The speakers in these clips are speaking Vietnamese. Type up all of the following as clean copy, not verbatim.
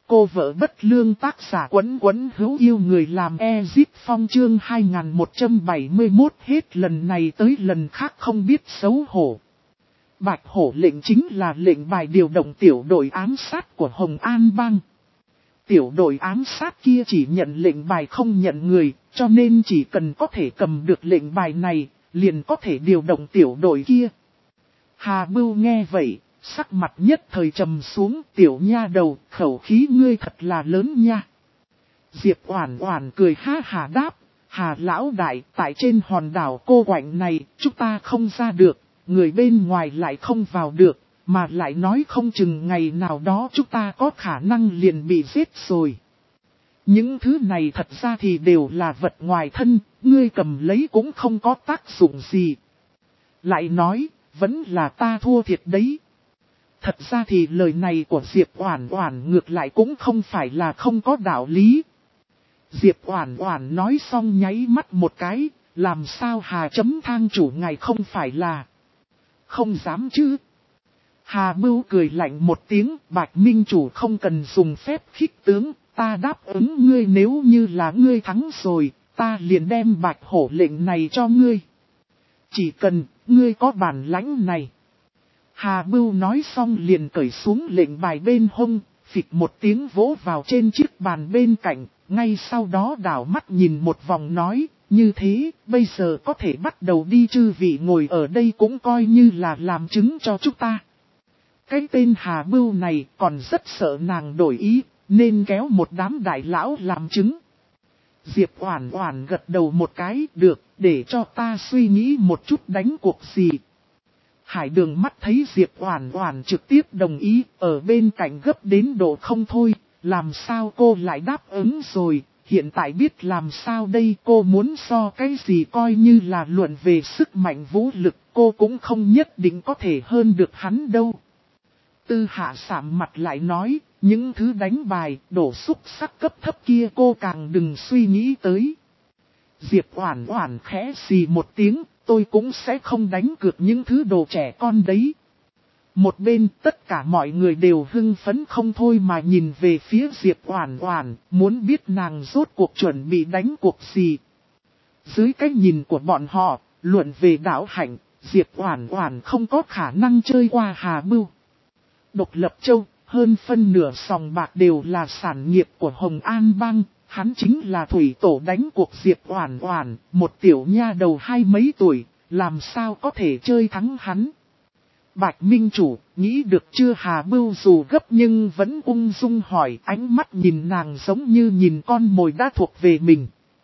Cô vợ bất lương tác giả Quấn Quấn hữu yêu người làm Ezip Phong chương 2171 hết lần này tới lần khác không biết xấu hổ. Bạch hổ lệnh chính là lệnh bài điều động tiểu đội ám sát của Hồng An Bang. Tiểu đội ám sát kia chỉ nhận lệnh bài không nhận người, cho nên chỉ cần có thể cầm được lệnh bài này, liền có thể điều động tiểu đội kia. Hà Bưu nghe vậy, sắc mặt nhất thời trầm xuống, tiểu nha đầu, khẩu khí ngươi thật là lớn nha. Diệp Oản Oản cười ha hà đáp, Hà lão đại, tại trên hòn đảo cô quạnh này, chúng ta không ra được, người bên ngoài lại không vào được, mà lại nói không chừng ngày nào đó chúng ta có khả năng liền bị giết rồi. Những thứ này thật ra thì đều là vật ngoài thân, ngươi cầm lấy cũng không có tác dụng gì. Lại nói, vẫn là ta thua thiệt đấy. Thật ra thì lời này của Diệp Oản Oản ngược lại cũng không phải là không có đạo lý. Diệp Oản Oản nói xong nháy mắt một cái, làm sao Hà chấm thang chủ ngài không phải là không dám chứ. Hà Bưu cười lạnh một tiếng, Bạch Minh chủ không cần dùng phép khích tướng, ta đáp ứng ngươi nếu như là ngươi thắng rồi, ta liền đem Bạch hổ lệnh này cho ngươi. Chỉ cần, ngươi có bản lãnh này. Hà Bưu nói xong liền cởi xuống lệnh bài bên hông, phịch một tiếng vỗ vào trên chiếc bàn bên cạnh, ngay sau đó đảo mắt nhìn một vòng nói, như thế, bây giờ có thể bắt đầu đi chư vị ngồi ở đây cũng coi như là làm chứng cho chúng ta. Cái tên Hà Bưu này còn rất sợ nàng đổi ý, nên kéo một đám đại lão làm chứng. Diệp Oản Oản gật đầu một cái, được, để cho ta suy nghĩ một chút đánh cuộc gì. Hải Đường mắt thấy Diệp Oản Oản trực tiếp đồng ý, ở bên cạnh gấp đến độ không thôi, làm sao cô lại đáp ứng rồi, hiện tại biết làm sao đây, cô muốn so cái gì coi như là luận về sức mạnh vũ lực, cô cũng không nhất định có thể hơn được hắn đâu. Tư Hạ sạm mặt lại nói, những thứ đánh bài, đổ xúc sắc cấp thấp kia cô càng đừng suy nghĩ tới. Diệp Oản Oản khẽ xì một tiếng, tôi cũng sẽ không đánh cược những thứ đồ trẻ con đấy. Một bên tất cả mọi người đều hưng phấn không thôi mà nhìn về phía Diệp Oản Oản, muốn biết nàng rốt cuộc chuẩn bị đánh cuộc gì. Dưới cái nhìn của bọn họ, luận về đạo hạnh, Diệp Oản Oản không có khả năng chơi qua Hà Bưu. Độc Lập Châu, hơn phân nửa sòng bạc đều là sản nghiệp của Hồng An Bang, hắn chính là thủy tổ đánh cuộc Diệp Oản Oản, một tiểu nha đầu hai mấy tuổi, làm sao có thể chơi thắng hắn. Bạch Minh chủ, nghĩ được chưa? Hà Bưu dù gấp nhưng vẫn ung dung hỏi, ánh mắt nhìn nàng giống như nhìn con mồi đã thuộc về mình.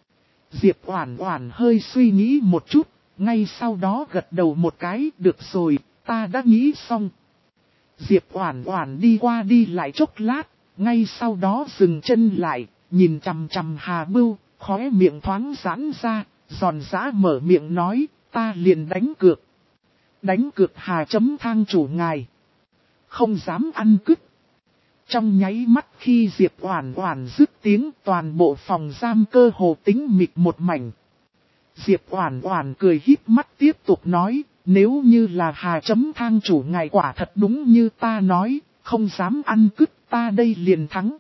Diệp Oản Oản hơi suy nghĩ một chút, ngay sau đó gật đầu một cái, được rồi, ta đã nghĩ xong. Diệp Oản Oản đi qua đi lại chốc lát, ngay sau đó dừng chân lại, nhìn chằm chằm Hà Bưu, khóe miệng thoáng giãn ra, giòn giã mở miệng nói, ta liền đánh cược. Đánh cược Hà chấm thang chủ ngài. Không dám ăn cứt. Trong nháy mắt khi Diệp Oản Oản dứt tiếng, toàn bộ phòng giam cơ hồ tĩnh mịch một mảnh. Diệp Oản Oản cười híp mắt tiếp tục nói, nếu như là Hà chấm thang chủ ngài quả thật đúng như ta nói, không dám ăn cứt, ta đây liền thắng.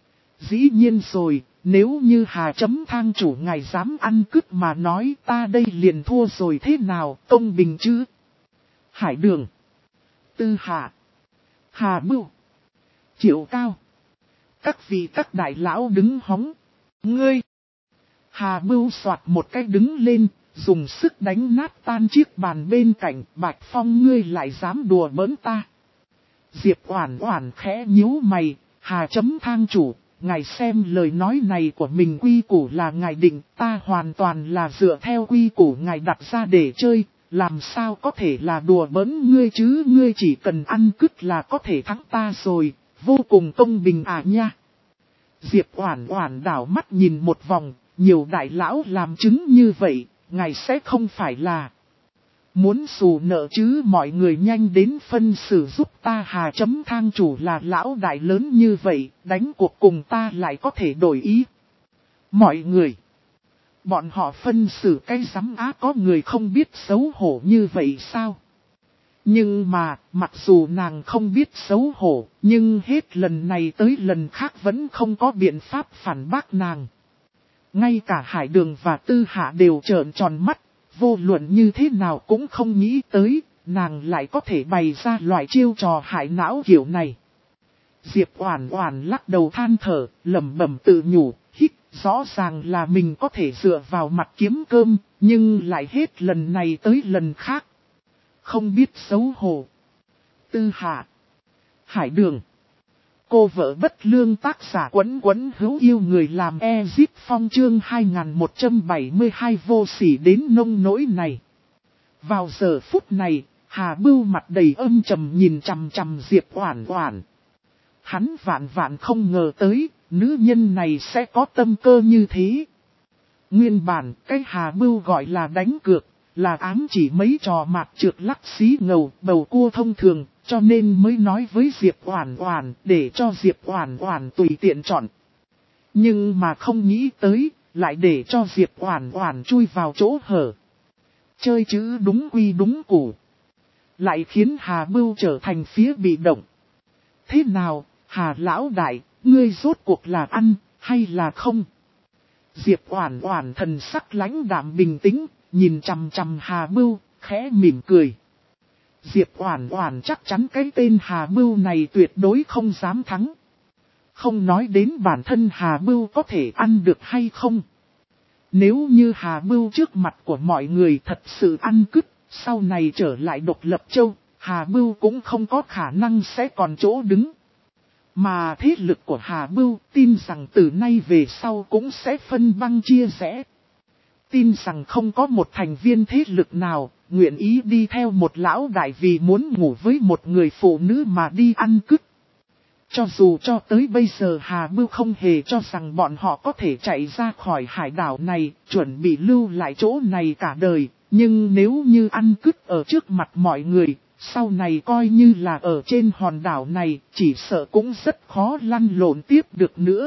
Dĩ nhiên rồi, nếu như Hà chấm thang chủ ngài dám ăn cứt mà nói, ta đây liền thua rồi, thế nào, công bình chứ? Hải Đường, Tư Hạ, Hà Bưu, Triệu Cao, các vị các đại lão đứng hóng. Ngươi! Hà Bưu soạt một cái đứng lên, dùng sức đánh nát tan chiếc bàn bên cạnh. Bạch Phong, ngươi lại dám đùa bỡn ta. Diệp Oản Oản khẽ nhíu mày, Hà chấm thang chủ, ngài xem lời nói này của mình quy củ là ngài định, ta hoàn toàn là dựa theo quy củ ngài đặt ra để chơi, làm sao có thể là đùa bỡn ngươi chứ, ngươi chỉ cần ăn cứt là có thể thắng ta rồi, vô cùng công bình à nha. Diệp Oản Oản đảo mắt nhìn một vòng, nhiều đại lão làm chứng như vậy, ngài sẽ không phải là muốn xù nợ chứ, mọi người nhanh đến phân xử giúp ta. Hà chấm thang chủ là lão đại lớn như vậy, đánh cuộc cùng ta lại có thể đổi ý. Mọi người, bọn họ phân xử cái rắm á, có người không biết xấu hổ như vậy sao? Nhưng mà, mặc dù nàng không biết xấu hổ, nhưng hết lần này tới lần khác vẫn không có biện pháp phản bác nàng. Ngay cả Hải Đường và Tư Hạ đều trợn tròn mắt, vô luận như thế nào cũng không nghĩ tới, nàng lại có thể bày ra loại chiêu trò hại não kiểu này. Diệp Oản Oản lắc đầu than thở, lẩm bẩm tự nhủ, hít, rõ ràng là mình có thể dựa vào mặt kiếm cơm, nhưng lại hết lần này tới lần khác. Không biết xấu hổ. Tư Hạ, Hải Đường. Cô vợ bất lương tác giả Quấn Quấn hữu yêu người làm Ezip Phong chương 2172 vô sỉ đến nông nỗi này. Vào giờ phút này, Hà Bưu mặt đầy âm trầm nhìn chằm chằm Diệp Oản Oản. Hắn vạn vạn không ngờ tới, nữ nhân này sẽ có tâm cơ như thế. Nguyên bản, cái Hà Bưu gọi là đánh cược, là ám chỉ mấy trò mạt trược lắc xí ngầu, bầu cua thông thường, cho nên mới nói với Diệp Oản Oản để cho Diệp Oản Oản tùy tiện chọn. Nhưng mà không nghĩ tới, lại để cho Diệp Oản Oản chui vào chỗ hở. Chơi chữ đúng quy đúng củ. Lại khiến Hà Bưu trở thành phía bị động. Thế nào, Hà lão đại, ngươi rốt cuộc là ăn, hay là không? Diệp Oản Oản thần sắc lãnh đạm bình tĩnh, nhìn chằm chằm Hà Bưu, khẽ mỉm cười. Diệp Oản Oản chắc chắn cái tên Hà Bưu này tuyệt đối không dám thắng. Không nói đến bản thân Hà Bưu có thể ăn được hay không. Nếu như Hà Bưu trước mặt của mọi người thật sự ăn cứt, sau này trở lại Độc Lập Châu, Hà Bưu cũng không có khả năng sẽ còn chỗ đứng. Mà thế lực của Hà Bưu tin rằng từ nay về sau cũng sẽ phân băng chia rẽ. Tin rằng không có một thành viên thế lực nào nguyện ý đi theo một lão đại vì muốn ngủ với một người phụ nữ mà đi ăn cứt. Cho dù cho tới bây giờ Hà Bưu không hề cho rằng bọn họ có thể chạy ra khỏi hải đảo này, chuẩn bị lưu lại chỗ này cả đời, nhưng nếu như ăn cứt ở trước mặt mọi người, sau này coi như là ở trên hòn đảo này, chỉ sợ cũng rất khó lăn lộn tiếp được nữa.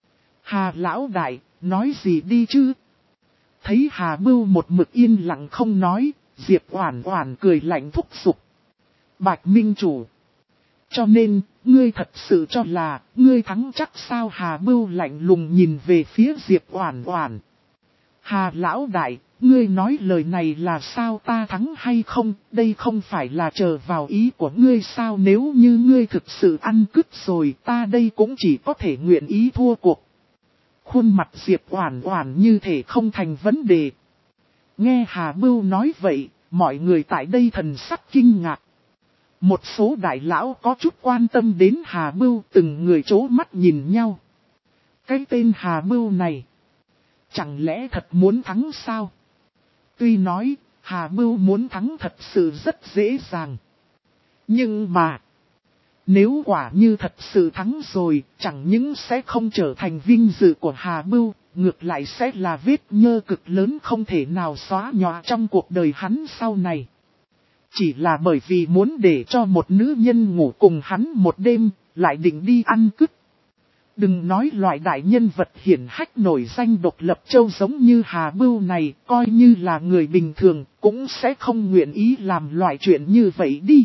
Hà lão đại, nói gì đi chứ? Thấy Hà Bưu một mực yên lặng không nói, Diệp Oản Oản cười lạnh thúc giục. Bạch Minh Chủ. Cho nên, ngươi thật sự cho là, ngươi thắng chắc sao? Hà Bưu lạnh lùng nhìn về phía Diệp Oản Oản. Hà lão đại, ngươi nói lời này là sao? Ta thắng hay không? Đây không phải là chờ vào ý của ngươi sao? Nếu như ngươi thực sự ăn cứt rồi, ta đây cũng chỉ có thể nguyện ý thua cuộc. Khuôn mặt Diệp Oản Oản như thể không thành vấn đề. Nghe Hà Bưu nói vậy, mọi người tại đây thần sắc kinh ngạc. Một số đại lão có chút quan tâm đến Hà Bưu, từng người trố mắt nhìn nhau. Cái tên Hà Bưu này, chẳng lẽ thật muốn thắng sao? Tuy nói, Hà Bưu muốn thắng thật sự rất dễ dàng. Nhưng mà, nếu quả như thật sự thắng rồi, chẳng những sẽ không trở thành vinh dự của Hà Bưu, ngược lại sẽ là vết nhơ cực lớn không thể nào xóa nhòa trong cuộc đời hắn sau này. Chỉ là bởi vì muốn để cho một nữ nhân ngủ cùng hắn một đêm, lại định đi ăn cứt. Đừng nói loại đại nhân vật hiển hách nổi danh Độc Lập Châu giống như Hà Bưu này, coi như là người bình thường, cũng sẽ không nguyện ý làm loại chuyện như vậy đi.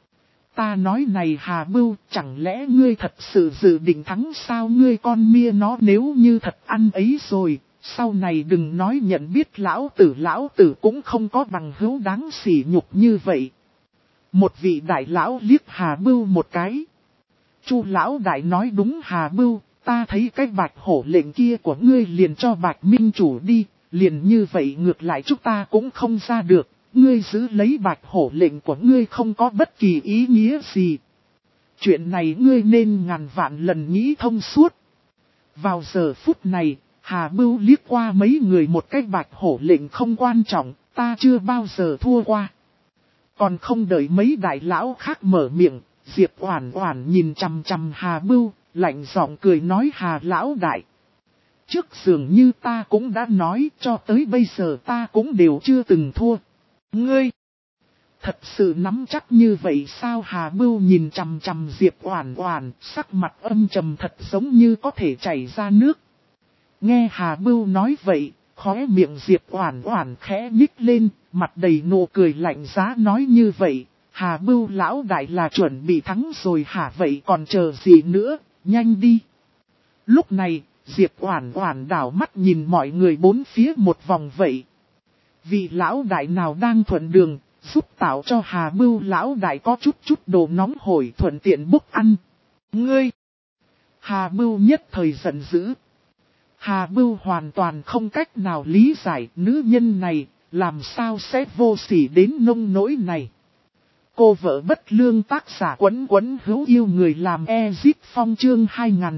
Ta nói này Hà Bưu, chẳng lẽ ngươi thật sự dự định thắng sao? Ngươi con mia nó nếu như thật ăn ấy rồi, sau này đừng nói nhận biết lão tử cũng không có bằng hữu đáng sỉ nhục như vậy. Một vị đại lão liếc Hà Bưu một cái. Chu lão đại nói đúng Hà Bưu, ta thấy cái Bạch Hổ lệnh kia của ngươi liền cho Bạch Minh Chủ đi, liền như vậy ngược lại chúng ta cũng không ra được. Ngươi giữ lấy Bạch Hổ lệnh của ngươi không có bất kỳ ý nghĩa gì. Chuyện này ngươi nên ngàn vạn lần nghĩ thông suốt. Vào giờ phút này, Hà Bưu liếc qua mấy người một cái Bạch Hổ lệnh không quan trọng, ta chưa bao giờ thua qua. Còn không đợi mấy đại lão khác mở miệng, Diệp Oản Oản nhìn chằm chằm Hà Bưu, lạnh giọng cười nói Hà lão đại. Trước dường như ta cũng đã nói cho tới bây giờ ta cũng đều chưa từng thua. Ngươi, thật sự nắm chắc như vậy sao? Hà Bưu nhìn chằm chằm Diệp Oản Oản, sắc mặt âm trầm thật giống như có thể chảy ra nước. Nghe Hà Bưu nói vậy, khóe miệng Diệp Oản Oản khẽ nhích lên, mặt đầy nụ cười lạnh giá nói như vậy, Hà Bưu lão đại là chuẩn bị thắng rồi hả, vậy còn chờ gì nữa, nhanh đi. Lúc này, Diệp Oản Oản đảo mắt nhìn mọi người bốn phía một vòng vậy. Vị lão đại nào đang thuận đường, giúp tạo cho Hà Bưu lão đại có chút đồ nóng hổi thuận tiện bốc ăn. Ngươi! Hà Bưu nhất thời giận dữ. Hà Bưu hoàn toàn không cách nào lý giải nữ nhân này, làm sao sẽ vô sỉ đến nông nỗi này. Cô vợ bất lương tác giả Quấn Quấn hữu yêu người làm Ezip Phong chương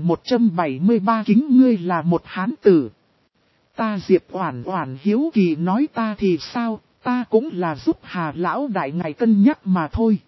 2173 kính ngươi là một hán tử. Ta Diệp Oản Oản hiếu kỳ nói ta thì sao, ta cũng là giúp Hà lão đại ngài cân nhắc mà thôi.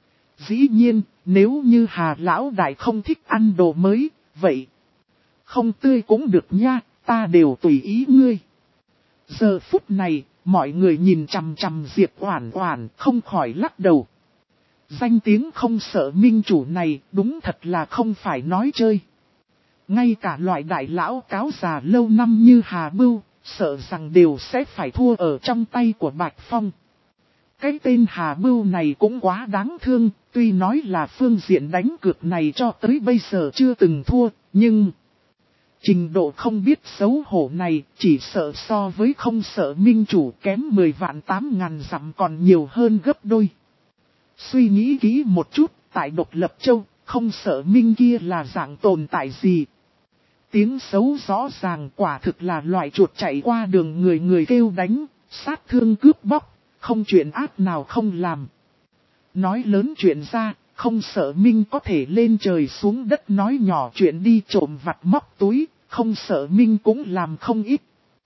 Dĩ nhiên, nếu như Hà lão đại không thích ăn đồ mới, vậy không tươi cũng được nha, ta đều tùy ý ngươi. Giờ phút này, mọi người nhìn chằm chằm Diệp Oản Oản không khỏi lắc đầu. Danh tiếng không sợ minh chủ này đúng thật là không phải nói chơi. Ngay cả loại đại lão cáo già lâu năm như Hà Bưu, sợ rằng đều sẽ phải thua ở trong tay của Bạch Phong. Cái tên Hà Bưu này cũng quá đáng thương, tuy nói là phương diện đánh cược này cho tới bây giờ chưa từng thua, nhưng trình độ không biết xấu hổ này chỉ sợ so với không sợ minh chủ kém 10 vạn 8.000 dặm còn nhiều hơn gấp đôi. Suy nghĩ kỹ một chút, tại Độc Lập Châu, không sợ minh kia là dạng tồn tại gì. Tiếng xấu rõ ràng quả thực là loại chuột chạy qua đường người người kêu đánh, sát thương cướp bóc, không chuyện ác nào không làm. Nói lớn chuyện ra, không sợ minh có thể lên trời xuống đất nói nhỏ chuyện đi trộm vặt móc túi, không sợ minh cũng làm không ít.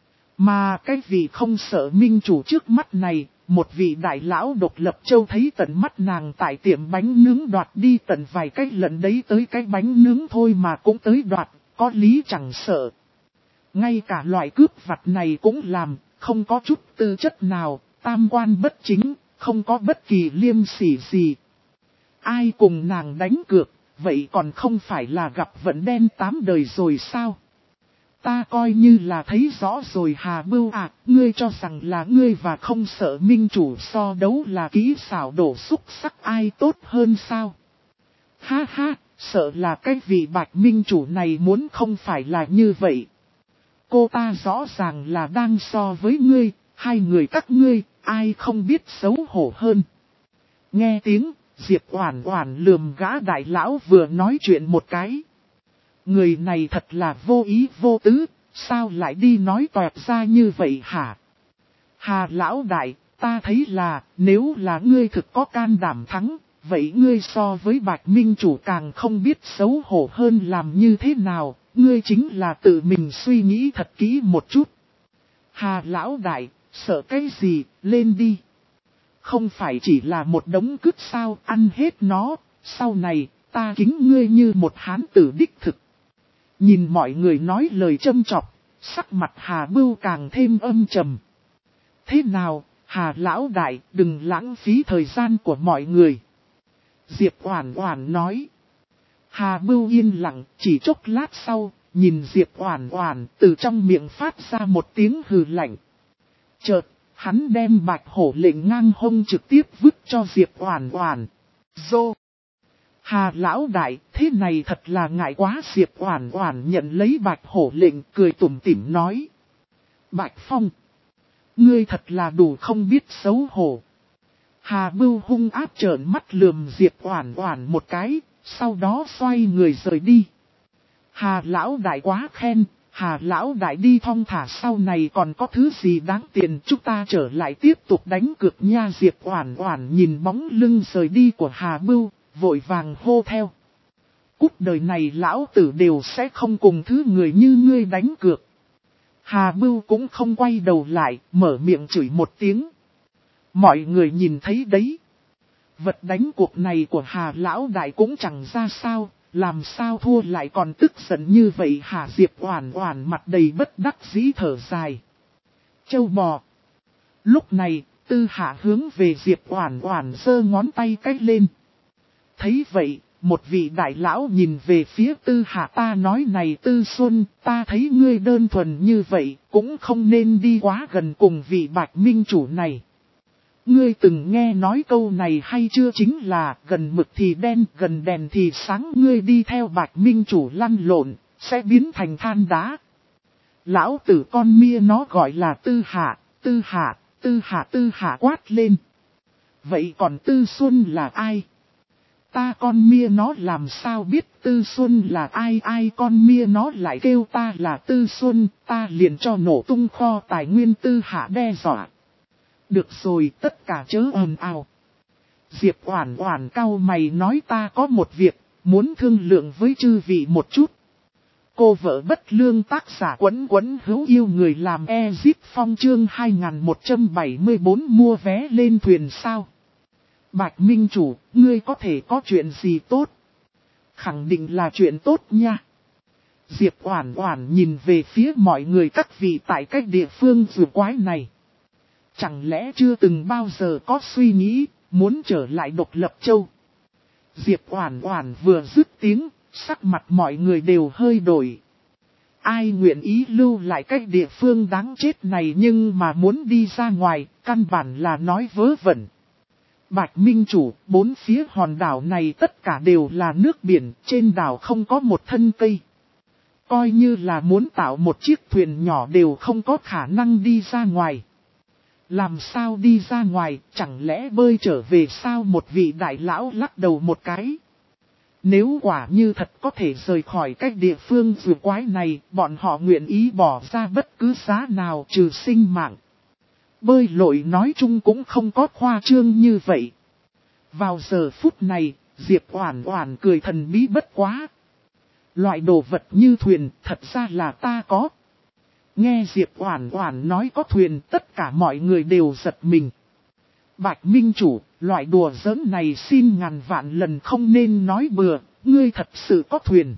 Mà cái vị không sợ minh chủ trước mắt này, một vị đại lão Độc Lập Châu thấy tận mắt nàng tại tiệm bánh nướng đoạt đi tận vài cái lần đấy tới cái bánh nướng thôi mà cũng tới đoạt, có lý chẳng sợ. Ngay cả loại cướp vặt này cũng làm, không có chút tư chất nào, tam quan bất chính, không có bất kỳ liêm sỉ gì. Ai cùng nàng đánh cược, vậy còn không phải là gặp vận đen 8 đời rồi sao? Ta coi như là thấy rõ rồi Hà Bưu à, ngươi cho rằng là ngươi và không sợ minh chủ so đấu là kỹ xảo đổ xúc sắc ai tốt hơn sao? Ha ha, sợ là cái vị Bạch minh chủ này muốn không phải là như vậy. Cô ta rõ ràng là đang so với ngươi, hai người các ngươi, ai không biết xấu hổ hơn. Nghe tiếng, Diệp Oản Oản lườm gã đại lão vừa nói chuyện một cái. Người này thật là vô ý vô tứ, sao lại đi nói toẹt ra như vậy hả? Hà lão đại, ta thấy là, nếu là ngươi thực có can đảm thắng, vậy ngươi so với Bạch minh chủ càng không biết xấu hổ hơn làm như thế nào, ngươi chính là tự mình suy nghĩ thật kỹ một chút. Hà lão đại, sợ cái gì, lên đi. Không phải chỉ là một đống cứt sao, ăn hết nó, sau này, ta kính ngươi như một hán tử đích thực. Nhìn mọi người nói lời châm chọc, sắc mặt Hà Bưu càng thêm âm trầm. Thế nào, Hà lão đại, đừng lãng phí thời gian của mọi người. Diệp Oản Oản nói. Hà Bưu yên lặng, chỉ chốc lát sau, nhìn Diệp Oản Oản từ trong miệng phát ra một tiếng hừ lạnh. Chợt, hắn đem Bạch Hổ lệnh ngang hông trực tiếp vứt cho Diệp Oản Oản. Dô! Hà lão đại, thế này thật là ngại quá. Diệp Oản Oản nhận lấy Bạch Hổ lệnh cười tủm tỉm nói. Bạch Phong! Ngươi thật là đủ không biết xấu hổ. Hà Bưu hung ác trợn mắt lườm Diệp Oản Oản một cái, sau đó xoay người rời đi. Hà lão đại quá khen, Hà lão đại đi thong thả, sau này còn có thứ gì đáng tiền chúng ta trở lại tiếp tục đánh cược nha. Diệp Oản Oản nhìn bóng lưng rời đi của Hà Bưu, vội vàng hô theo. Cút đời này lão tử đều sẽ không cùng thứ người như ngươi đánh cược. Hà Bưu cũng không quay đầu lại, mở miệng chửi một tiếng. Mọi người nhìn thấy đấy. Vật đánh cuộc này của Hà lão đại cũng chẳng ra sao, làm sao thua lại còn tức giận như vậy hả? Diệp Oản Oản mặt đầy bất đắc dĩ thở dài. Châu bò. Lúc này, Tư Hạ hướng về Diệp Oản Oản giơ ngón tay cách lên. Thấy vậy, một vị đại lão nhìn về phía Tư Hạ, ta nói này Tư Xuân, ta thấy ngươi đơn thuần như vậy, cũng không nên đi quá gần cùng vị Bạch minh chủ này. Ngươi từng nghe nói câu này hay chưa, chính là gần mực thì đen, gần đèn thì sáng. Ngươi đi theo Bạch Minh Chủ lăn lộn, sẽ biến thành than đá. Lão tử con mia nó gọi là Tư Hạ, Tư Hạ, Tư Hạ, Tư Hạ quát lên. Vậy còn Tư Xuân là ai? Ta con mia nó làm sao biết Tư Xuân là ai? Ai con mia nó lại kêu ta là Tư Xuân, ta liền cho nổ tung kho tài nguyên. Tư Hạ đe dọa. Được rồi, tất cả chớ ồn ào. Diệp Oản Oản cau mày nói, ta có một việc, muốn thương lượng với chư vị một chút. Cô vợ bất lương, tác giả Quấn Quấn hữu yêu người làm Ezip Phong, chương 2174 mua vé lên thuyền sao. Bạch Minh Chủ, ngươi có thể có chuyện gì tốt? Khẳng định là chuyện tốt nha. Diệp Oản Oản nhìn về phía mọi người, các vị tại cách địa phương vừa quái này. Chẳng lẽ chưa từng bao giờ có suy nghĩ, muốn trở lại Độc Lập Châu? Diệp Oản Oản vừa dứt tiếng, sắc mặt mọi người đều hơi đổi. Ai nguyện ý lưu lại cách địa phương đáng chết này nhưng mà muốn đi ra ngoài, căn bản là nói vớ vẩn. Bạch Minh Chủ, bốn phía hòn đảo này tất cả đều là nước biển, trên đảo không có một thân cây. Coi như là muốn tạo một chiếc thuyền nhỏ đều không có khả năng đi ra ngoài. Làm sao đi ra ngoài, chẳng lẽ bơi trở về sao? Một vị đại lão lắc đầu một cái. Nếu quả như thật có thể rời khỏi cách địa phương vừa quái này, bọn họ nguyện ý bỏ ra bất cứ giá nào trừ sinh mạng. Bơi lội nói chung cũng không có khoa trương như vậy. Vào giờ phút này, Diệp Oản Oản cười thần bí bất quá. Loại đồ vật như thuyền thật ra là ta có. Nghe Diệp Oản Oản nói có thuyền, tất cả mọi người đều giật mình. Bạch Minh Chủ, loại đùa giỡn này xin ngàn vạn lần không nên nói bừa, ngươi thật sự có thuyền.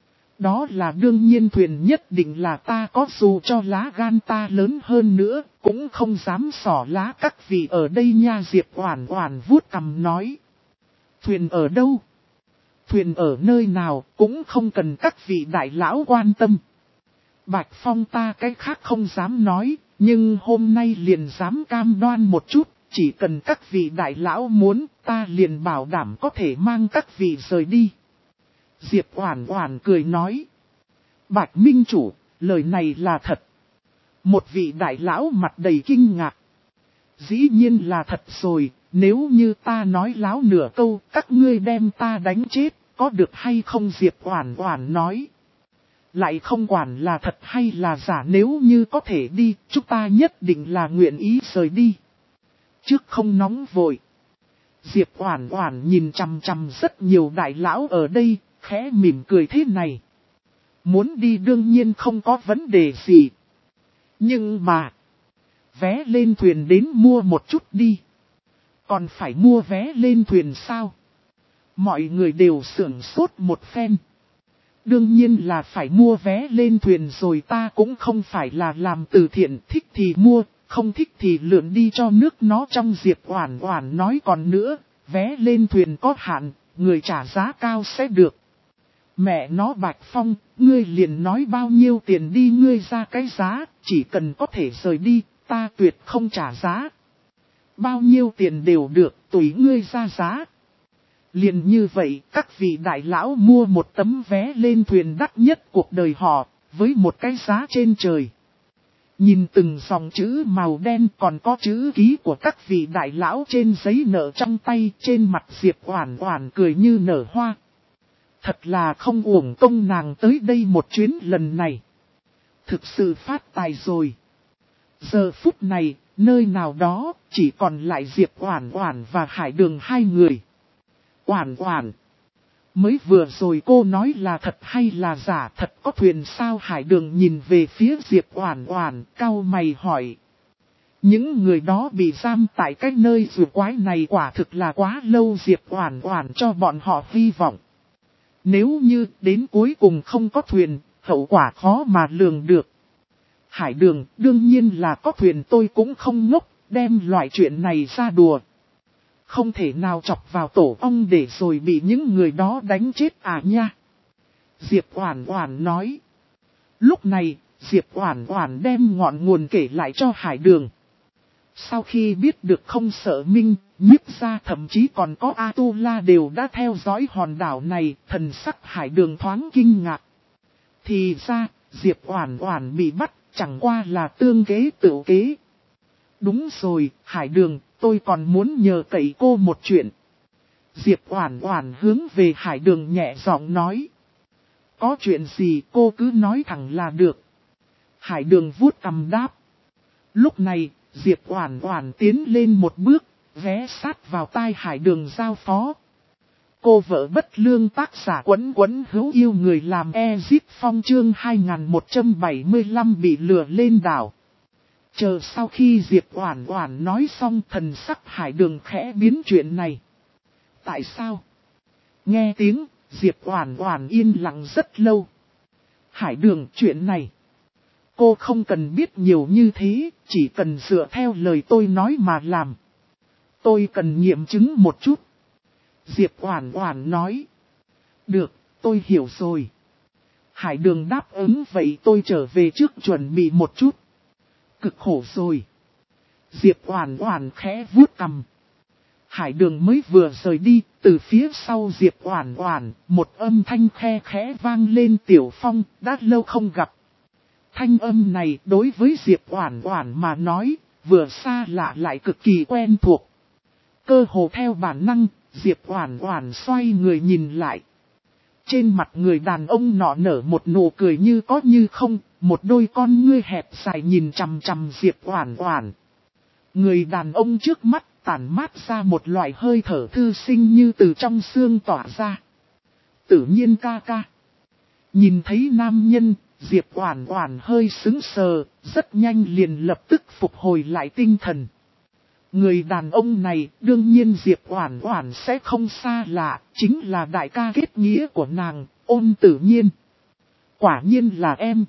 Đó là đương nhiên, thuyền nhất định là ta có, dù cho lá gan ta lớn hơn nữa, cũng không dám xỏ lá các vị ở đây nha. Diệp Oản Oản vuốt cằm nói. Thuyền ở đâu? Thuyền ở nơi nào cũng không cần các vị đại lão quan tâm. Bạch Phong ta cái khác không dám nói, nhưng hôm nay liền dám cam đoan một chút, chỉ cần các vị đại lão muốn, ta liền bảo đảm có thể mang các vị rời đi. Diệp Oản Oản cười nói. Bạch Minh Chủ, lời này là thật. Một vị đại lão mặt đầy kinh ngạc. Dĩ nhiên là thật rồi, nếu như ta nói láo nửa câu, các ngươi đem ta đánh chết, có được hay không? Diệp Oản Oản nói. Lại không quản là thật hay là giả, nếu như có thể đi, chúng ta nhất định là nguyện ý rời đi. Trước không nóng vội. Diệp Oản Oản nhìn chằm chằm rất nhiều đại lão ở đây, khẽ mỉm cười thế này. Muốn đi đương nhiên không có vấn đề gì. Nhưng mà, vé lên thuyền đến mua một chút đi. Còn phải mua vé lên thuyền sao? Mọi người đều sửng sốt một phen. Đương nhiên là phải mua vé lên thuyền rồi, ta cũng không phải là làm từ thiện, thích thì mua, không thích thì lượn đi cho nước nó trong. Diệp Oản Oản nói còn nữa, vé lên thuyền có hạn, người trả giá cao sẽ được. Mẹ nó Bạch Phong, ngươi liền nói bao nhiêu tiền đi, ngươi ra cái giá, chỉ cần có thể rời đi, ta tuyệt không trả giá. Bao nhiêu tiền đều được, tùy ngươi ra giá. Liền như vậy, các vị đại lão mua một tấm vé lên thuyền đắt nhất cuộc đời họ, với một cái giá trên trời. Nhìn từng dòng chữ màu đen còn có chữ ký của các vị đại lão trên giấy nợ trong tay, trên mặt Diệp Oản Oản cười như nở hoa. Thật là không uổng công nàng tới đây một chuyến lần này. Thực sự phát tài rồi. Giờ phút này, nơi nào đó, chỉ còn lại Diệp Oản Oản và Hải Đường hai người. Oản Oản, mới vừa rồi cô nói là thật hay là giả, thật có thuyền sao? Hải Đường nhìn về phía Diệp Oản Oản, cau mày hỏi. Những người đó bị giam tại cái nơi rùa quái này quả thực là quá lâu. Diệp Oản Oản cho bọn họ hy vọng. Nếu như đến cuối cùng không có thuyền, hậu quả khó mà lường được. Hải Đường, đương nhiên là có thuyền, tôi cũng không ngốc, đem loại chuyện này ra đùa. Không thể nào chọc vào tổ ong để rồi bị những người đó đánh chết à nha. Diệp Oản Oản nói. Lúc này, Diệp Oản Oản đem ngọn nguồn kể lại cho Hải Đường. Sau khi biết được không sợ Minh, Nhiếp gia thậm chí còn có A-tu-la đều đã theo dõi hòn đảo này, thần sắc Hải Đường thoáng kinh ngạc. Thì ra, Diệp Oản Oản bị bắt, chẳng qua là tương kế tựu kế. Đúng rồi, Hải Đường, tôi còn muốn nhờ cậy cô một chuyện. Diệp Oản Oản hướng về Hải Đường nhẹ giọng nói. Có chuyện gì cô cứ nói thẳng là được. Hải Đường vuốt cằm đáp. Lúc này, Diệp Oản Oản tiến lên một bước, ghé sát vào tai Hải Đường giao phó. Cô vợ bất lương tác giả Quấn Quấn hữu yêu người làm Ezip Phong chương 2175 bị lừa lên đảo. Chờ sau khi Diệp Oản Oản nói xong, thần sắc Hải Đường khẽ biến chuyện này. Tại sao? Nghe tiếng, Diệp Oản Oản yên lặng rất lâu. Hải Đường, chuyện này cô không cần biết nhiều như thế, chỉ cần dựa theo lời tôi nói mà làm. Tôi cần nghiệm chứng một chút. Diệp Oản Oản nói. Được, tôi hiểu rồi. Hải Đường đáp ứng vậy tôi trở về trước chuẩn bị một chút. Cực khổ rồi. Diệp Oản Oản khẽ vuốt cằm. Hải Đường mới vừa rời đi, từ phía sau Diệp Oản Oản, một âm thanh khe khẽ vang lên. Tiểu Phong, đã lâu không gặp. Thanh âm này đối với Diệp Oản Oản mà nói, vừa xa lạ lại cực kỳ quen thuộc. Cơ hồ theo bản năng, Diệp Oản Oản xoay người nhìn lại. Trên mặt người đàn ông nọ nở một nụ cười như có như không, một đôi con ngươi hẹp dài nhìn chằm chằm Diệp Oản Oản. Người đàn ông trước mắt tản mát ra một loại hơi thở thư sinh như từ trong xương tỏa ra. Tự nhiên ca ca. Nhìn thấy nam nhân, Diệp Oản Oản hơi sững sờ, rất nhanh liền lập tức phục hồi lại tinh thần. Người đàn ông này, đương nhiên Diệp Oản Oản sẽ không xa lạ, chính là đại ca kết nghĩa của nàng, Ôn Tử Nhiên. Quả nhiên là em.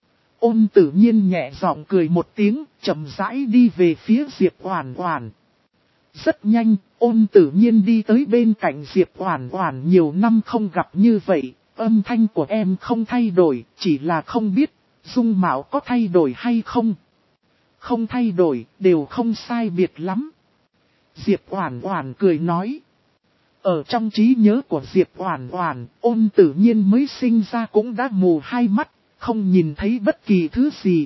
Ôn Tử Nhiên nhẹ giọng cười một tiếng, chậm rãi đi về phía Diệp Oản Oản. Rất nhanh, Ôn Tử Nhiên đi tới bên cạnh Diệp Oản Oản. Nhiều năm không gặp như vậy, âm thanh của em không thay đổi, chỉ là không biết dung mạo có thay đổi hay không. Không thay đổi, đều không sai biệt lắm. Diệp Oản Oản cười nói. Ở trong trí nhớ của Diệp Oản Oản, Ôn Tử Nhiên mới sinh ra cũng đã mù hai mắt, không nhìn thấy bất kỳ thứ gì.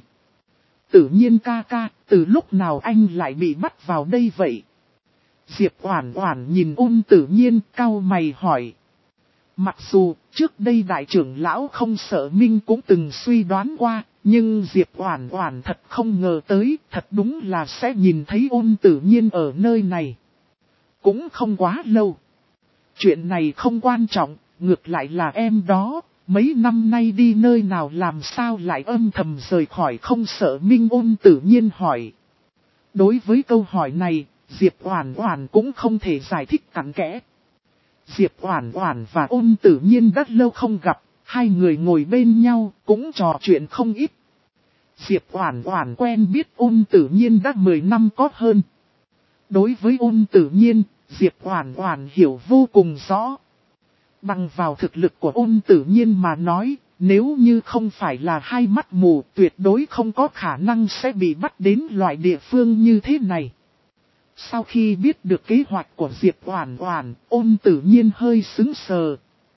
Tử Nhiên ca ca, từ lúc nào anh lại bị bắt vào đây vậy? Diệp Oản Oản nhìn Ôn Tử Nhiên, cau mày hỏi. Mặc dù trước đây đại trưởng lão Không Sợ Minh cũng từng suy đoán qua, nhưng Diệp Oản Oản thật không ngờ tới, thật đúng là sẽ nhìn thấy Ôn Tử Nhiên ở nơi này. Cũng không quá lâu. Chuyện này không quan trọng, ngược lại là em đó, mấy năm nay đi nơi nào làm sao lại âm thầm rời khỏi Không Sợ Minh? Ôn Tử Nhiên hỏi. Đối với câu hỏi này, Diệp Oản Oản cũng không thể giải thích cặn kẽ. Diệp Oản Oản và Ôn Tử Nhiên đã lâu không gặp, hai người ngồi bên nhau cũng trò chuyện không ít. Diệp Oản Oản quen biết Ôn Tử Nhiên đã 10 năm có hơn. Đối với Ôn Tử Nhiên, Diệp Oản Oản hiểu vô cùng rõ. Bằng vào thực lực của Ôn Tử Nhiên mà nói, nếu như không phải là hai mắt mù, tuyệt đối không có khả năng sẽ bị bắt đến loại địa phương như thế này. Sau khi biết được kế hoạch của Diệp Oản Oản, Ôn Tử Nhiên hơi sững sờ.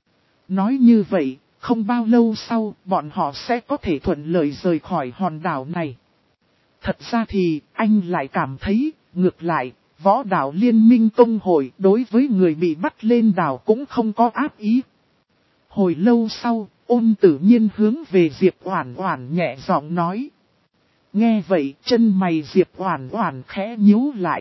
Nói như vậy, không bao lâu sau, bọn họ sẽ có thể thuận lợi rời khỏi hòn đảo này. Thật ra thì, anh lại cảm thấy, ngược lại, Võ Đạo Liên Minh Tông Hội đối với người bị bắt lên đảo cũng không có ác ý. Hồi lâu sau, Ôn Tử Nhiên hướng về Diệp Oản Oản nhẹ giọng nói. Nghe vậy, chân mày Diệp Oản Oản khẽ nhíu lại.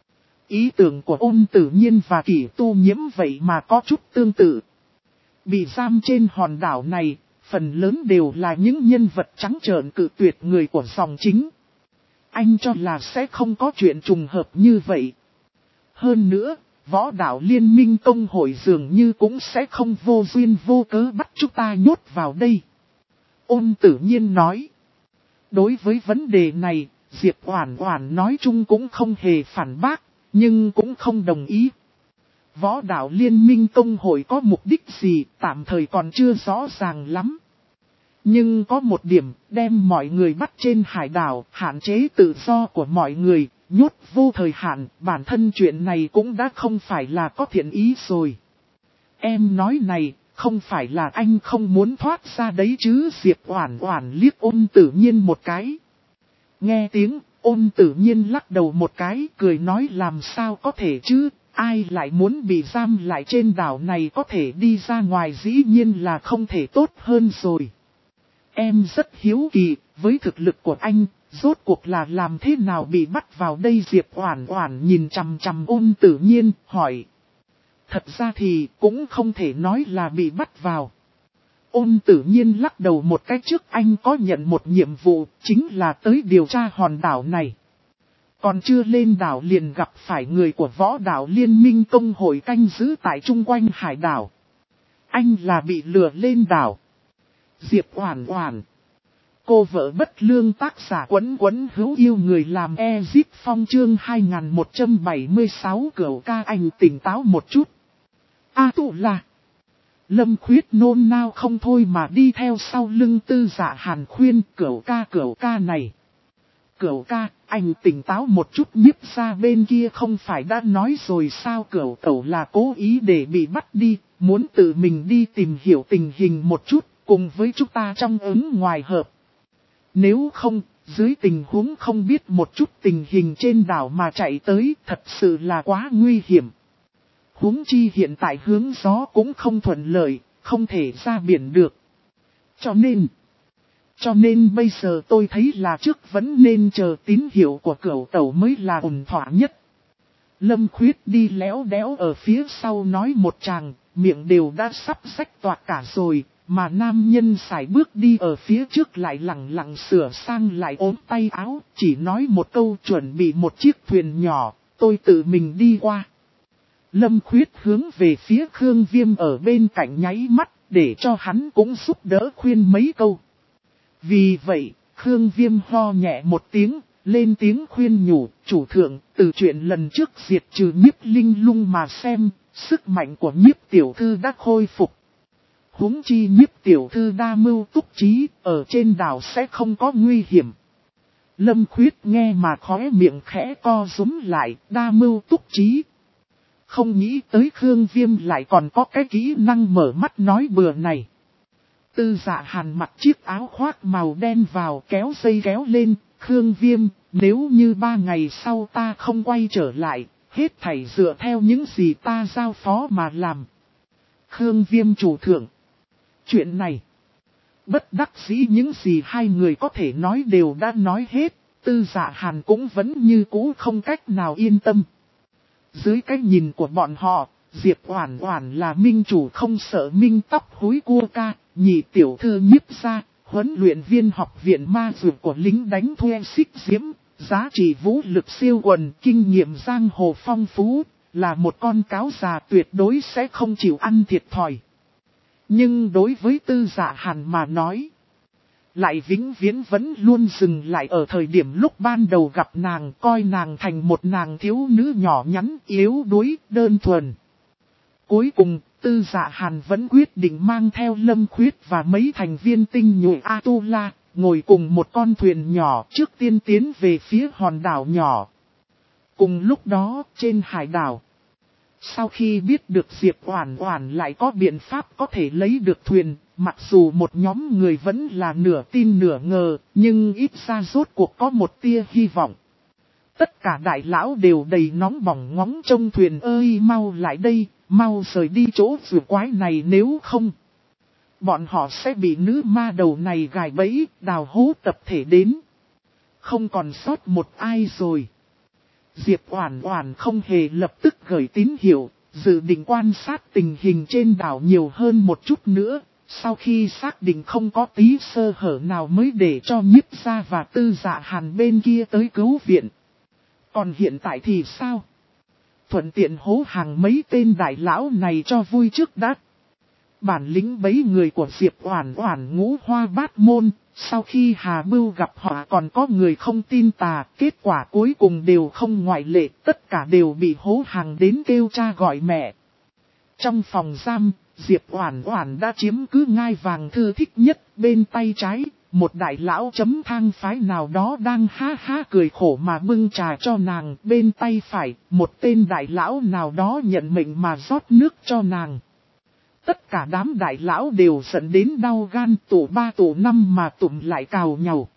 Ý tưởng của Ôn Tử Nhiên và Kỷ Tu Nhiễm vậy mà có chút tương tự. Bị giam trên hòn đảo này, phần lớn đều là những nhân vật trắng trợn cự tuyệt người của dòng chính. Anh cho là sẽ không có chuyện trùng hợp như vậy. Hơn nữa, Võ Đạo Liên Minh Tông Hội dường như cũng sẽ không vô duyên vô cớ bắt chúng ta nhốt vào đây. Ôn Tử Nhiên nói. Đối với vấn đề này, Diệp Oản Oản nói chung cũng không hề phản bác, nhưng cũng không đồng ý. Võ Đạo Liên Minh Tông Hội có mục đích gì tạm thời còn chưa rõ ràng lắm. Nhưng có một điểm, đem mọi người bắt trên hải đảo, hạn chế tự do của mọi người, nhốt vô thời hạn, bản thân chuyện này cũng đã không phải là có thiện ý rồi. Em nói này, không phải là anh không muốn thoát ra đấy chứ. Diệp Oản Oản liếc Ôn Tử Nhiên một cái. Nghe tiếng, Ôn Tử Nhiên lắc đầu một cái, cười nói làm sao có thể chứ, ai lại muốn bị giam lại trên đảo này, có thể đi ra ngoài dĩ nhiên là không thể tốt hơn rồi. Em rất hiếu kỳ, với thực lực của anh, rốt cuộc là làm thế nào bị bắt vào đây. Diệp Oản Oản nhìn chằm chằm Ôn Tử Nhiên, hỏi. Thật ra thì cũng không thể nói là bị bắt vào. Ôn Tử Nhiên lắc đầu một cái, trước anh có nhận một nhiệm vụ, chính là tới điều tra hòn đảo này. Còn chưa lên đảo liền gặp phải người của Võ Đạo Liên minh công hội canh giữ tại chung quanh hải đảo. Anh là bị lừa lên đảo. Diệp Oản Oản. Cô vợ bất lương, tác giả Quấn Quấn hữu yêu người làm Ezip Phong chương 2176. Cửu ca, anh tỉnh táo một chút. Tụ là. Lâm Khuyết nôn nao không thôi mà đi theo sau lưng Tư Dạ Hàn khuyên. Cửu ca này. Cửu ca, anh tỉnh táo một chút, Nhiếp gia bên kia không phải đã nói rồi sao. Cửu tẩu là cố ý để bị bắt đi, muốn tự mình đi tìm hiểu tình hình một chút, cùng với chúng ta trong ứng ngoài hợp. Nếu không, dưới tình huống không biết một chút tình hình trên đảo mà chạy tới, thật sự là quá nguy hiểm. Huống chi hiện tại hướng gió cũng không thuận lợi, không thể ra biển được. Cho nên bây giờ tôi thấy là trước vẫn nên chờ tín hiệu của cửu tẩu mới là ổn thỏa nhất. Lâm Khuyết đi léo đéo ở phía sau nói một tràng, miệng đều đã sắp rách toạc cả rồi, mà nam nhân sải bước đi ở phía trước lại lẳng lặng sửa sang lại ốm tay áo, chỉ nói một câu chuẩn bị một chiếc thuyền nhỏ, tôi tự mình đi qua. Lâm Khuyết hướng về phía Khương Viêm ở bên cạnh nháy mắt, để cho hắn cũng giúp đỡ khuyên mấy câu. Vì vậy, Khương Viêm ho nhẹ một tiếng, lên tiếng khuyên nhủ, chủ thượng, từ chuyện lần trước diệt trừ Nhiếp Linh Lung mà xem, sức mạnh của Nhiếp tiểu thư đã khôi phục. Huống chi Nhiếp tiểu thư đa mưu túc trí, ở trên đảo sẽ không có nguy hiểm. Lâm Khuyết nghe mà khóe miệng khẽ co rúm lại, đa mưu túc trí. Không nghĩ tới Khương Viêm lại còn có cái kỹ năng mở mắt nói bừa này. Tư Dạ Hàn mặc chiếc áo khoác màu đen vào, kéo dây kéo lên. Khương Viêm, nếu như 3 ngày sau ta không quay trở lại, hết thảy dựa theo những gì ta giao phó mà làm. Khương Viêm chủ thượng. Chuyện này, bất đắc dĩ những gì hai người có thể nói đều đã nói hết. Tư Dạ Hàn cũng vẫn như cũ không cách nào yên tâm. Dưới cái nhìn của bọn họ, Diệp Oản Oản là minh chủ không sợ minh tóc húi cua ca, nhị tiểu thư Nhiếp gia, huấn luyện viên học viện ma dược của lính đánh thuê Xích Diễm, giá trị vũ lực siêu quần, kinh nghiệm giang hồ phong phú, là một con cáo già tuyệt đối sẽ không chịu ăn thiệt thòi. Nhưng đối với Tư Dạ Hàn mà nói, lại vĩnh viễn vẫn luôn dừng lại ở thời điểm lúc ban đầu gặp nàng, coi nàng thành một nàng thiếu nữ nhỏ nhắn, yếu đuối, đơn thuần. Cuối cùng, Tư Dạ Hàn vẫn quyết định mang theo Lâm Khuyết và mấy thành viên tinh nhuệ Atula, ngồi cùng một con thuyền nhỏ, trước tiên tiến về phía hòn đảo nhỏ. Cùng lúc đó, trên hải đảo, sau khi biết được Diệp Oản Oản lại có biện pháp có thể lấy được thuyền, mặc dù một nhóm người vẫn là nửa tin nửa ngờ, nhưng ít ra rốt cuộc có một tia hy vọng. Tất cả đại lão đều đầy nóng bỏng ngóng trông thuyền ơi mau lại đây, mau rời đi chỗ rùa quái này, nếu không bọn họ sẽ bị nữ ma đầu này gài bẫy, đào hố tập thể đến. Không còn sót một ai rồi. Diệp Oản Oản không hề lập tức gửi tín hiệu, dự định quan sát tình hình trên đảo nhiều hơn một chút nữa. Sau khi xác định không có tí sơ hở nào mới để cho Nhiếp gia và Tư Dạ Hàn bên kia tới cứu viện. Còn hiện tại thì sao? Thuận tiện hố hàng mấy tên đại lão này cho vui trước đã. Bản lĩnh bấy người của Diệp Oản Oản ngũ hoa bát môn, sau khi Hà Bưu gặp họ còn có người không tin tà, kết quả cuối cùng đều không ngoại lệ, tất cả đều bị hố hàng đến kêu cha gọi mẹ. Trong phòng giam, Diệp Oản Oản đã chiếm cứ ngai vàng thư thích nhất, bên tay trái, một đại lão chấm thang phái nào đó đang ha ha cười khổ mà bưng trà cho nàng, bên tay phải, một tên đại lão nào đó nhận mệnh mà rót nước cho nàng. Tất cả đám đại lão đều giận đến đau gan, tụ 3 tụ 5 mà tụm lại cào nhau.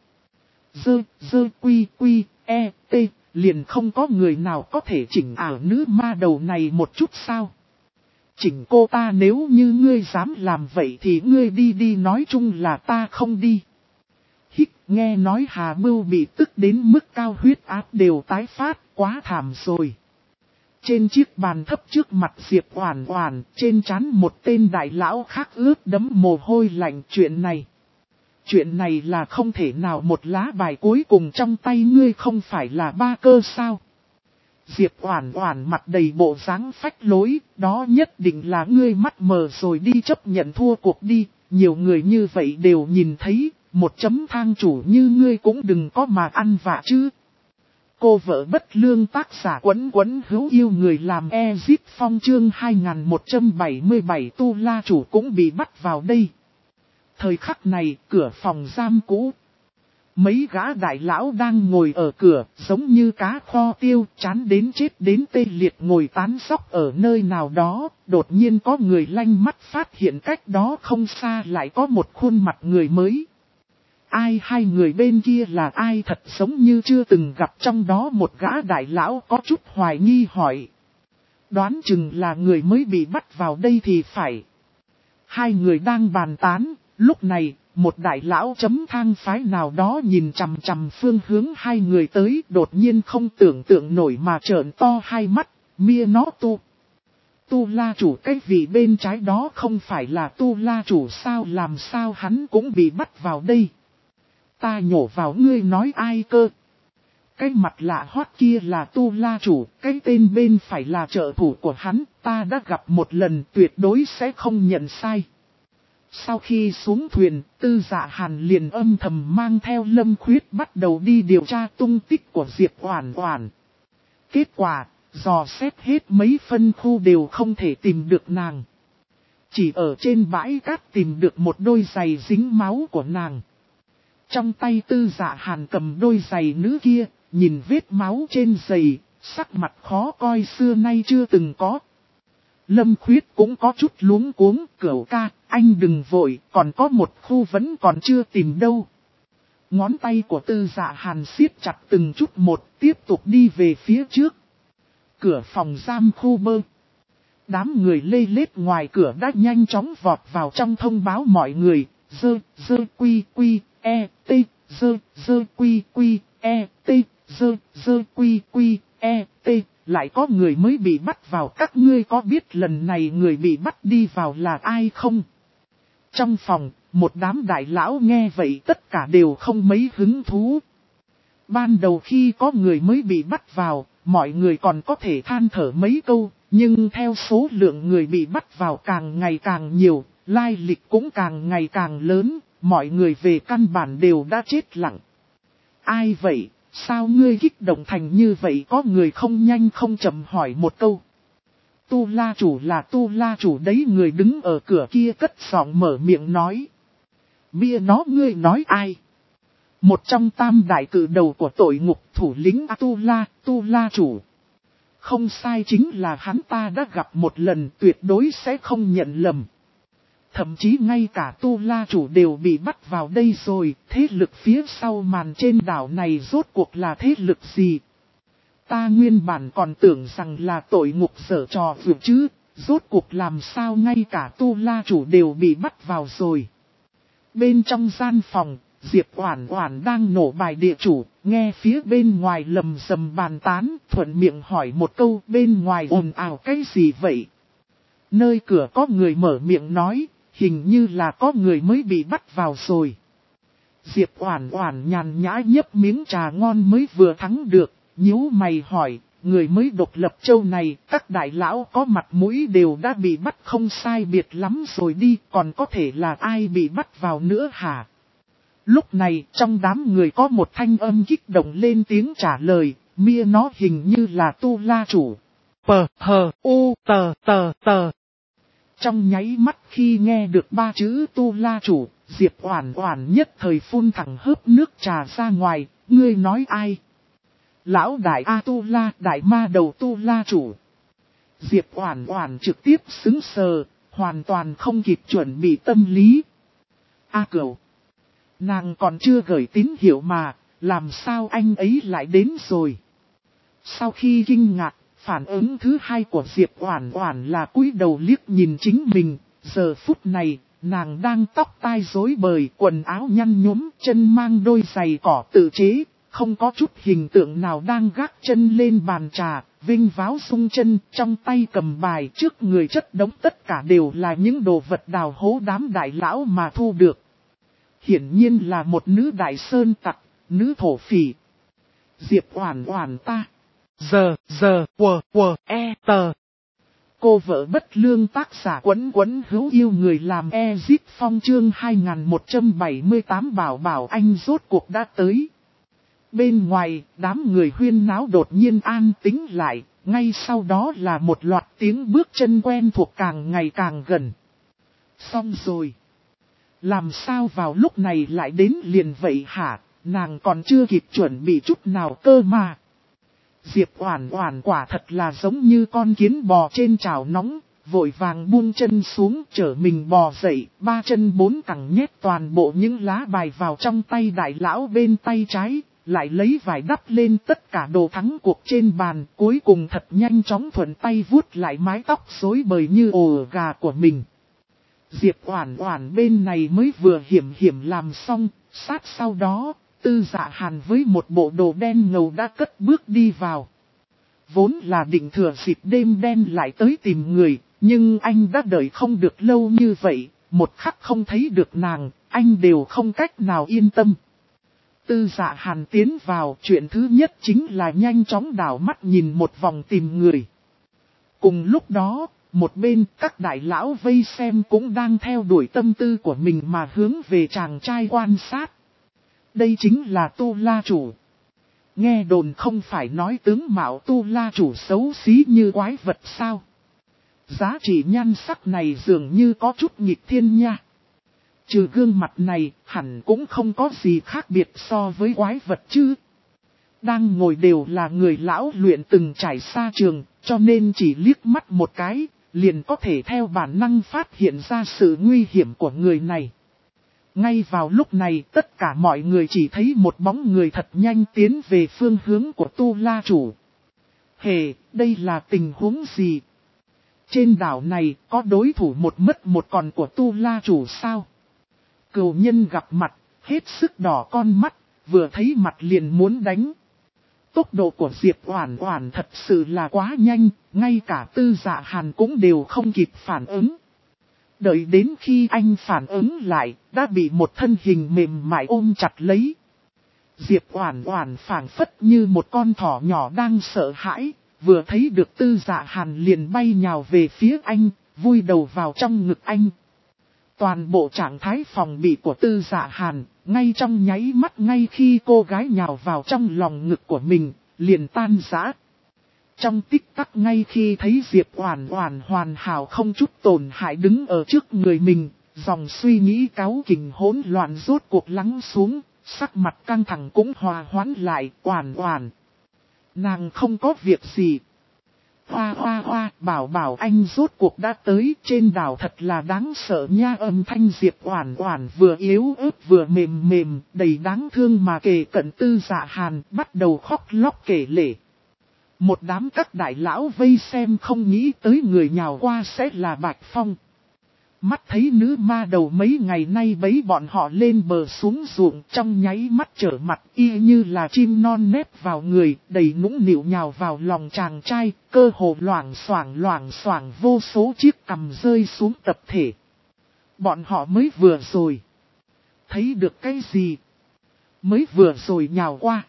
Dơ quy quy, t, liền không có người nào có thể chỉnh ảo nữ ma đầu này một chút sao? Chỉnh cô ta, nếu như ngươi dám làm vậy thì ngươi đi nói chung là ta không đi. Hít, nghe nói Hà Mưu bị tức đến mức cao huyết áp đều tái phát, quá thảm rồi. Trên chiếc bàn thấp trước mặt Diệp Oản Oản, trên trán một tên đại lão khác ướt đẫm mồ hôi lạnh. Chuyện này là không thể nào, một lá bài cuối cùng trong tay ngươi không phải là ba cơ sao? Diệp Oản Oản mặt đầy bộ dáng phách lối, đó nhất định là ngươi mắt mờ rồi, đi chấp nhận thua cuộc đi, nhiều người như vậy đều nhìn thấy, một chấm thang chủ như ngươi cũng đừng có mà ăn vạ chứ. Cô vợ bất lương, tác giả Quấn Quấn hữu yêu người làm Ezip Phong, chương 2177 Tu La chủ cũng bị bắt vào đây. Thời khắc này, cửa phòng giam cũ. Mấy gã đại lão đang ngồi ở cửa, giống như cá kho tiêu, chán đến chết đến tê liệt ngồi tán sóc ở nơi nào đó. Đột nhiên có người lanh mắt phát hiện cách đó không xa lại có một khuôn mặt người mới. Ai, hai người bên kia là ai, thật giống như chưa từng gặp, trong đó một gã đại lão có chút hoài nghi hỏi. Đoán chừng là người mới bị bắt vào đây thì phải. Hai người đang bàn tán, lúc này, một đại lão chấm thang phái nào đó nhìn chằm chằm phương hướng hai người tới, đột nhiên không tưởng tượng nổi mà trợn to hai mắt, mia nó Tu La chủ, cái vị bên trái đó không phải là Tu La chủ sao, làm sao hắn cũng bị bắt vào đây? Ta nhổ vào ngươi nói ai cơ? Cái mặt lạ hoát kia là Tu La chủ, cái tên bên phải là trợ thủ của hắn, ta đã gặp một lần, tuyệt đối sẽ không nhận sai. Sau khi xuống thuyền, Tư Dạ Hàn liền âm thầm mang theo Lâm Khuyết bắt đầu đi điều tra tung tích của Diệp Oản Oản. Kết quả, dò xét hết mấy phân khu đều không thể tìm được nàng. Chỉ ở trên bãi cát tìm được một đôi giày dính máu của nàng. Trong tay Tư Dạ Hàn cầm đôi giày nữ kia, nhìn vết máu trên giày, sắc mặt khó coi xưa nay chưa từng có. Lâm Khuyết cũng có chút luống cuống, Cửu ca, anh đừng vội, còn có một khu vẫn còn chưa tìm đâu. Ngón tay của Tư Dạ Hàn siết chặt từng chút một, tiếp tục đi về phía trước. Cửa phòng giam khu bơ. Đám người lê lết ngoài cửa đã nhanh chóng vọt vào trong thông báo mọi người, dơ quy quy, t, dơ quy quy, t, dơ quy quy, t. Lại có người mới bị bắt vào, các ngươi có biết lần này người bị bắt đi vào là ai không? Trong phòng, một đám đại lão nghe vậy tất cả đều không mấy hứng thú. Ban đầu khi có người mới bị bắt vào, mọi người còn có thể than thở mấy câu, nhưng theo số lượng người bị bắt vào càng ngày càng nhiều, lai lịch cũng càng ngày càng lớn, mọi người về căn bản đều đã chết lặng. Ai vậy? Sao ngươi kích động thành như vậy? Có người không nhanh không chậm hỏi một câu. Tu La chủ là Tu La chủ đấy, người đứng ở cửa kia cất giọng mở miệng nói. Bia nó, ngươi nói ai? Một trong tam đại cử đầu của tội ngục, thủ lĩnh Tu La chủ. Không sai, chính là hắn, ta đã gặp một lần, tuyệt đối sẽ không nhận lầm. Thậm chí ngay cả Tu La chủ đều bị bắt vào đây rồi, thế lực phía sau màn trên đảo này rốt cuộc là thế lực gì? Ta nguyên bản còn tưởng rằng là tội ngục giở trò vượt chứ, rốt cuộc làm sao ngay cả Tu La chủ đều bị bắt vào rồi. Bên trong gian phòng, Diệp Oản Oản đang nổ bài địa chủ, nghe phía bên ngoài lầm rầm bàn tán, thuận miệng hỏi một câu, bên ngoài ồn ào cái gì vậy? Nơi cửa có người mở miệng nói, hình như là có người mới bị bắt vào rồi. Diệp Oản Oản nhàn nhã nhấp miếng trà ngon mới vừa thắng được, nhíu mày hỏi, người mới độc lập châu này, các đại lão có mặt mũi đều đã bị bắt không sai biệt lắm rồi đi, còn có thể là ai bị bắt vào nữa hả? Lúc này, trong đám người có một thanh âm kích động lên tiếng trả lời, mia nó hình như là Tu La chủ. Trong nháy mắt khi nghe được ba chữ Tu La chủ, Diệp Oản Oản nhất thời phun thẳng hớp nước trà ra ngoài, ngươi nói ai? Lão đại A-tu-la, đại ma đầu tu-la chủ. Diệp Oản Oản trực tiếp sững sờ, hoàn toàn không kịp chuẩn bị tâm lý. A Cửu, nàng còn chưa gửi tín hiệu mà, làm sao anh ấy lại đến rồi? Sau khi kinh ngạc, phản ứng thứ hai của Diệp Oản Oản là cúi đầu liếc nhìn chính mình, giờ phút này, nàng đang tóc tai rối bời, quần áo nhăn nhúm, chân mang đôi giày cỏ tự chế, không có chút hình tượng nào đang gác chân lên bàn trà, vinh váo sung chân, trong tay cầm bài, trước người chất đống tất cả đều là những đồ vật đào hố đám đại lão mà thu được. Hiển nhiên là một nữ đại sơn tặc, nữ thổ phỉ. Diệp Oản Oản ta. Tờ. Cô vợ bất lương tác giả quấn quấn hữu yêu người làm Ezip Phong chương 2178 bảo bảo anh rốt cuộc đã tới. Bên ngoài, đám người huyên náo đột nhiên an tĩnh lại, ngay sau đó là một loạt tiếng bước chân quen thuộc càng ngày càng gần. Xong rồi. Làm sao vào lúc này lại đến liền vậy hả, nàng còn chưa kịp chuẩn bị chút nào cơ mà. Diệp Oản Oản quả thật là giống như con kiến bò trên chảo nóng, vội vàng buông chân xuống trở mình bò dậy, ba chân bốn cẳng nhét toàn bộ những lá bài vào trong tay đại lão bên tay trái, lại lấy vải đắp lên tất cả đồ thắng cuộc trên bàn, cuối cùng thật nhanh chóng thuận tay vuốt lại mái tóc rối bời như ổ gà của mình. Diệp Oản Oản bên này mới vừa hiểm làm xong, sát sau đó, Tư Dạ Hàn với một bộ đồ đen ngầu đã cất bước đi vào. Vốn là định thừa dịp đêm đen lại tới tìm người, nhưng anh đã đợi không được lâu như vậy, một khắc không thấy được nàng, anh đều không cách nào yên tâm. Tư Dạ Hàn tiến vào, chuyện thứ nhất chính là nhanh chóng đảo mắt nhìn một vòng tìm người. Cùng lúc đó, một bên các đại lão vây xem cũng đang theo đuổi tâm tư của mình mà hướng về chàng trai quan sát. Đây chính là Tu La Chủ. Nghe đồn không phải nói tướng mạo Tu La Chủ xấu xí như quái vật sao. Giá trị nhan sắc này dường như có chút nghịch thiên nha. Trừ gương mặt này, hẳn cũng không có gì khác biệt so với quái vật chứ. Đang ngồi đều là người lão luyện từng trải xa trường, cho nên chỉ liếc mắt một cái, liền có thể theo bản năng phát hiện ra sự nguy hiểm của người này. Ngay vào lúc này tất cả mọi người chỉ thấy một bóng người thật nhanh tiến về phương hướng của Tu La Chủ. Hề, đây là tình huống gì? Trên đảo này có đối thủ một mất một còn của Tu La Chủ sao? Cừu nhân gặp mặt, hết sức đỏ con mắt, vừa thấy mặt liền muốn đánh. Tốc độ của Diệp Oản Oản thật sự là quá nhanh, ngay cả Tư Dạ Hàn cũng đều không kịp phản ứng. Đợi đến khi anh phản ứng lại, đã bị một thân hình mềm mại ôm chặt lấy. Diệp Oản Oản phảng phất như một con thỏ nhỏ đang sợ hãi, vừa thấy được Tư Dạ Hàn liền bay nhào về phía anh, vui đầu vào trong ngực anh. Toàn bộ trạng thái phòng bị của Tư Dạ Hàn, ngay trong nháy mắt ngay khi cô gái nhào vào trong lòng ngực của mình, liền tan rã. Trong tích tắc ngay khi thấy Diệp Oản Oản hoàn hảo không chút tổn hại đứng ở trước người mình, dòng suy nghĩ cáu kỉnh hỗn loạn rốt cuộc lắng xuống, sắc mặt căng thẳng cũng hòa hoãn lại. Oản Oản, nàng không có việc gì. Hoa hoa hoa, bảo bảo anh rốt cuộc đã tới, trên đảo thật là đáng sợ nha. Âm thanh Diệp Oản Oản vừa yếu ớt vừa mềm mềm, đầy đáng thương mà kề cận Tư Dạ Hàn, bắt đầu khóc lóc kể lể. Một đám các đại lão vây xem không nghĩ tới người nhào qua sẽ là Bạch Phong. Mắt thấy nữ ma đầu mấy ngày nay bấy bọn họ lên bờ xuống ruộng, trong nháy mắt trở mặt y như là chim non nép vào người, đầy nũng nịu nhào vào lòng chàng trai, cơ hồ loảng xoảng vô số chiếc cằm rơi xuống tập thể. Bọn họ mới vừa rồi. Thấy được cái gì? Mới vừa rồi nhào qua.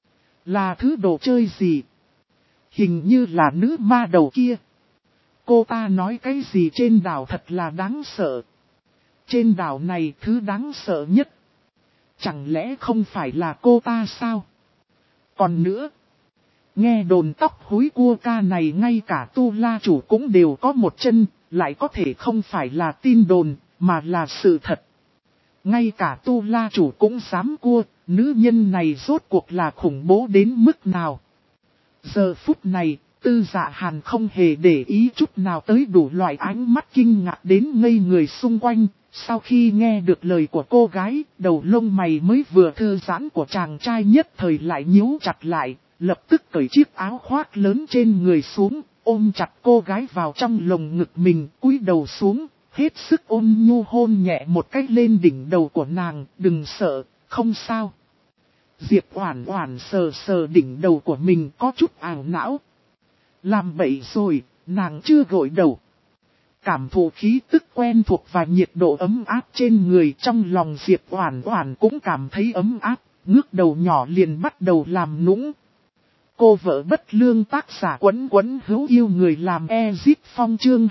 Là thứ đồ chơi gì? Hình như là nữ ma đầu kia. Cô ta nói cái gì trên đảo thật là đáng sợ. Trên đảo này thứ đáng sợ nhất. Chẳng lẽ không phải là cô ta sao? Còn nữa. Nghe đồn tóc húi cua ca này ngay cả Tu La Chủ cũng đều có một chân. Lại có thể không phải là tin đồn mà là sự thật. Ngay cả Tu La chủ cũng dám cua, nữ nhân này rốt cuộc là khủng bố đến mức nào. Giờ phút này, Tư Dạ Hàn không hề để ý chút nào tới đủ loại ánh mắt kinh ngạc đến ngây người xung quanh. Sau khi nghe được lời của cô gái, đầu lông mày mới vừa thư giãn của chàng trai nhất thời lại nhíu chặt lại, lập tức cởi chiếc áo khoác lớn trên người xuống, ôm chặt cô gái vào trong lồng ngực mình, cúi đầu xuống, hết sức ôn nhu hôn nhẹ một cách lên đỉnh đầu của nàng, đừng sợ, không sao. Diệp Oản Oản sờ sờ đỉnh đầu của mình có chút ảo não. Làm bậy rồi, nàng chưa gội đầu. Cảm thụ khí tức quen thuộc và nhiệt độ ấm áp trên người, trong lòng Diệp Oản Oản cũng cảm thấy ấm áp, ngước đầu nhỏ liền bắt đầu làm nũng. Cô vợ bất lương tác giả Quấn Quấn hữu yêu người làm Ezit Phong chương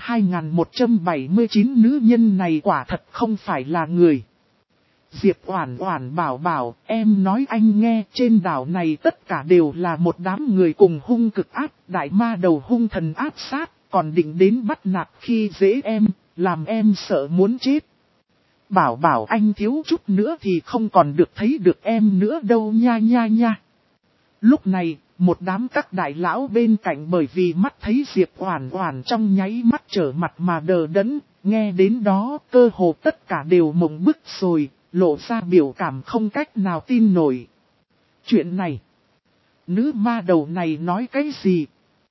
2179 nữ nhân này quả thật không phải là người. Diệp Oản Oản bảo em nói anh nghe, trên đảo này tất cả đều là một đám người cùng hung cực ác, đại ma đầu hung thần ác sát, còn định đến bắt nạt khi dễ em, làm em sợ muốn chết. Bảo anh thiếu chút nữa thì không còn được thấy được em nữa đâu nha. Lúc này, một đám các đại lão bên cạnh bởi vì mắt thấy Diệp Oản Oản trong nháy mắt trở mặt mà đờ đẫn, nghe đến đó cơ hồ tất cả đều mộng bức rồi, lộ ra biểu cảm không cách nào tin nổi. Chuyện này, nữ ma đầu này nói cái gì?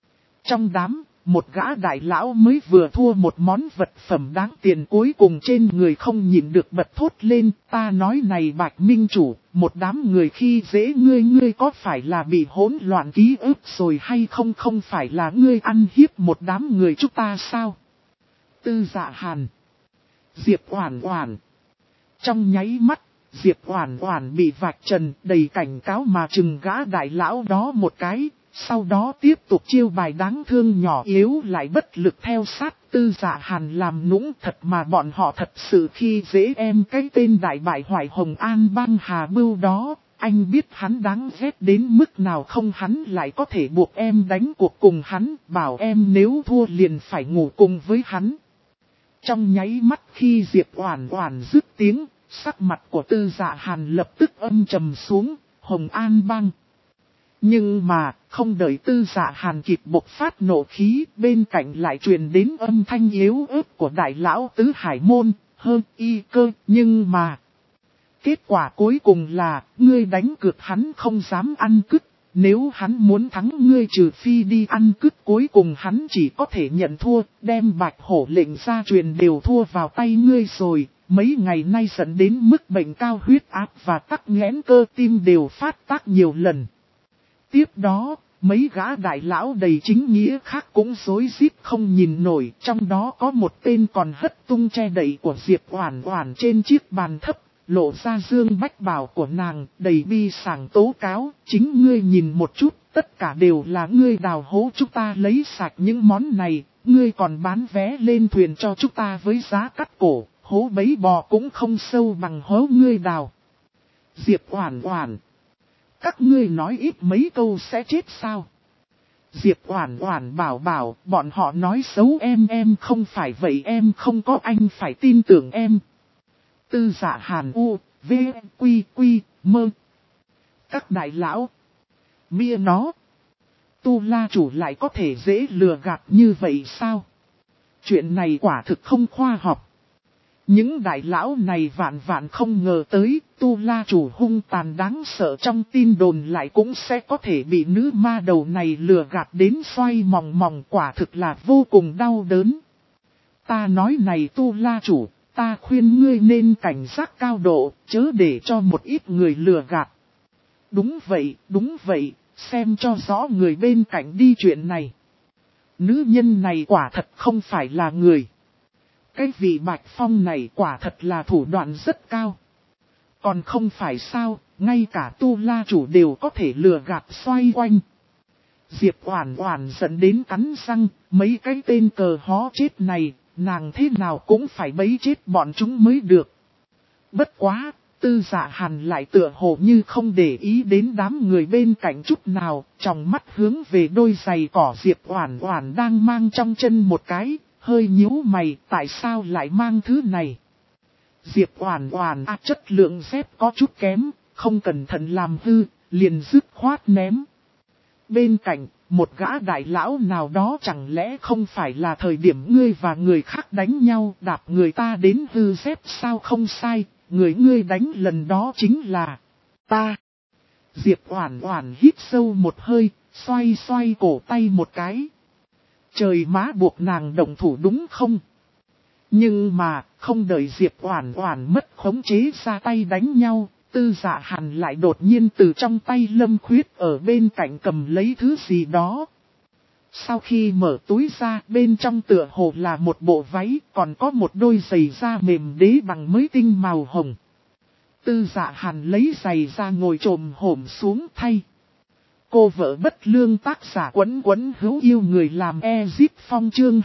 Trong đám, một gã đại lão mới vừa thua một món vật phẩm đáng tiền cuối cùng trên người không nhịn được bật thốt lên, ta nói này Bạch Minh chủ, một đám người khi dễ ngươi có phải là bị hỗn loạn ký ức rồi hay không, không phải là ngươi ăn hiếp một đám người chúng ta sao? Tư Dạ Hàn, Diệp Oản Oản. Trong nháy mắt, Diệp Oản Oản bị vạch trần, đầy cảnh cáo mà trừng gã đại lão đó một cái. Sau đó tiếp tục chiêu bài đáng thương nhỏ yếu lại bất lực theo sát Tư Dạ Hàn làm nũng, thật mà bọn họ thật sự khi dễ em cái tên đại bại hoại Hồng An Bang Hà Bưu đó, anh biết hắn đáng ghét đến mức nào không, hắn lại có thể buộc em đánh cuộc cùng hắn, bảo em nếu thua liền phải ngủ cùng với hắn. Trong nháy mắt khi Diệp Oản Oản dứt tiếng, sắc mặt của Tư Dạ Hàn lập tức âm trầm xuống, Hồng An Bang. Nhưng mà, không đợi Tư Dạ Hàn kịp bộc phát nộ khí, bên cạnh lại truyền đến âm thanh yếu ớt của đại lão Tứ Hải Môn, hơn y cơ, nhưng mà... Kết quả cuối cùng là, ngươi đánh cược hắn không dám ăn cứt, nếu hắn muốn thắng ngươi trừ phi đi ăn cứt, cuối cùng hắn chỉ có thể nhận thua, đem Bạch Hổ lệnh gia truyền đều thua vào tay ngươi rồi, mấy ngày nay dẫn đến mức bệnh cao huyết áp và tắc nghẽn cơ tim đều phát tác nhiều lần. Tiếp đó, mấy gã đại lão đầy chính nghĩa khác cũng rối rít không nhìn nổi, trong đó có một tên còn hất tung che đậy của Diệp Oản Oản trên chiếc bàn thấp, lộ ra dương bách bào của nàng, đầy bi sảng tố cáo, chính ngươi nhìn một chút, tất cả đều là ngươi đào hố chúng ta lấy sạch những món này, ngươi còn bán vé lên thuyền cho chúng ta với giá cắt cổ, hố bấy bò cũng không sâu bằng hố ngươi đào. Diệp Oản Oản, các ngươi nói ít mấy câu sẽ chết sao? Diệp Oản Oản bảo bọn họ nói xấu em không phải vậy, em không có, anh phải tin tưởng em. Tư Dạ Hàn u, v, quy, mơ. Các đại lão, mia nó, Tu La chủ lại có thể dễ lừa gạt như vậy sao? Chuyện này quả thực không khoa học. Những đại lão này vạn không ngờ tới, Tu La chủ hung tàn đáng sợ trong tin đồn lại cũng sẽ có thể bị nữ ma đầu này lừa gạt đến xoay mòng, quả thực là vô cùng đau đớn. Ta nói này Tu La chủ, ta khuyên ngươi nên cảnh giác cao độ, chớ để cho một ít người lừa gạt. Đúng vậy, xem cho rõ người bên cạnh đi chuyện này. Nữ nhân này quả thật không phải là người. Cái vị Bạch Phong này quả thật là thủ đoạn rất cao. Còn không phải sao, ngay cả Tu La chủ đều có thể lừa gạt xoay quanh. Diệp Oản Oản giận đến cắn răng, mấy cái tên cờ hó chết này, nàng thế nào cũng phải bấy chết bọn chúng mới được. Bất quá, Tư Dạ Hàn lại tựa hồ như không để ý đến đám người bên cạnh chút nào, trong mắt hướng về đôi giày cỏ Diệp Oản Oản đang mang trong chân một cái, hơi nhíu mày, tại sao lại mang thứ này? Diệp Oản Oản chất lượng dép có chút kém, không cẩn thận làm hư, liền dứt khoát ném. Bên cạnh, một gã đại lão nào đó chẳng lẽ không phải là thời điểm ngươi và người khác đánh nhau đạp người ta đến hư dép sao? Không sai, người ngươi đánh lần đó chính là ta. Diệp Oản Oản hít sâu một hơi, xoay xoay cổ tay một cái. Trời má, buộc nàng động thủ đúng không? Nhưng mà, không đợi Diệp Oản Oản mất khống chế ra tay đánh nhau, Tư Dạ Hàn lại đột nhiên từ trong tay Lâm Khuyết ở bên cạnh cầm lấy thứ gì đó. Sau khi mở túi ra, bên trong tựa hồ là một bộ váy, còn có một đôi giày da mềm đế bằng mới tinh màu hồng. Tư Dạ Hàn lấy giày ra ngồi chồm hổm xuống thay. Cô vợ bất lương tác giả Quấn Quấn hữu yêu người làm Ezip Phong chương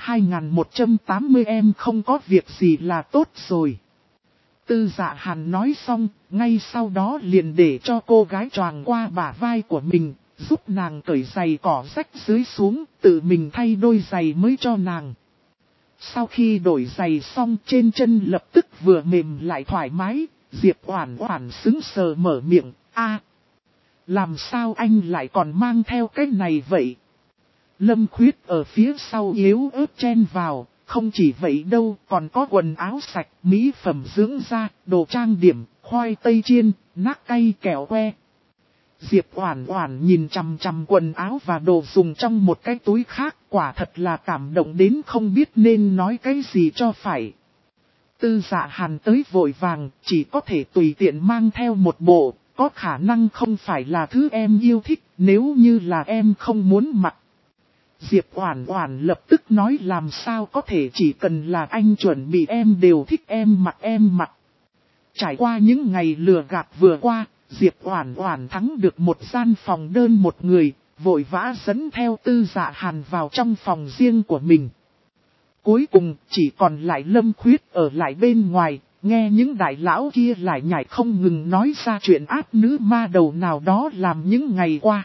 2180 em không có việc gì là tốt rồi. Tư Dạ Hàn nói xong, ngay sau đó liền để cho cô gái choàng qua bả vai của mình, giúp nàng cởi giày cỏ rách dưới xuống, tự mình thay đôi giày mới cho nàng. Sau khi đổi giày xong, trên chân lập tức vừa mềm lại thoải mái, Diệp Oản Oản sững sờ mở miệng, a, làm sao anh lại còn mang theo cái này vậy? Lâm Khuyết ở phía sau yếu ớt chen vào, không chỉ vậy đâu, còn có quần áo sạch, mỹ phẩm dưỡng da, đồ trang điểm, khoai tây chiên, nát cay kẹo que. Diệp Oản Oản nhìn chằm chằm quần áo và đồ dùng trong một cái túi khác, quả thật là cảm động đến không biết nên nói cái gì cho phải. Tư Dạ Hàn tới vội vàng, chỉ có thể tùy tiện mang theo một bộ, có khả năng không phải là thứ em yêu thích, nếu như là em không muốn mặc. Diệp Oản Oản lập tức nói làm sao có thể, chỉ cần là anh chuẩn bị em đều thích em mặc. Trải qua những ngày lừa gạt vừa qua, Diệp Oản Oản thắng được một gian phòng đơn một người, vội vã dẫn theo Tư Dạ Hàn vào trong phòng riêng của mình. Cuối cùng chỉ còn lại Lâm Khuyết ở lại bên ngoài, nghe những đại lão kia lại nhảy không ngừng nói ra chuyện ác nữ ma đầu nào đó làm những ngày qua.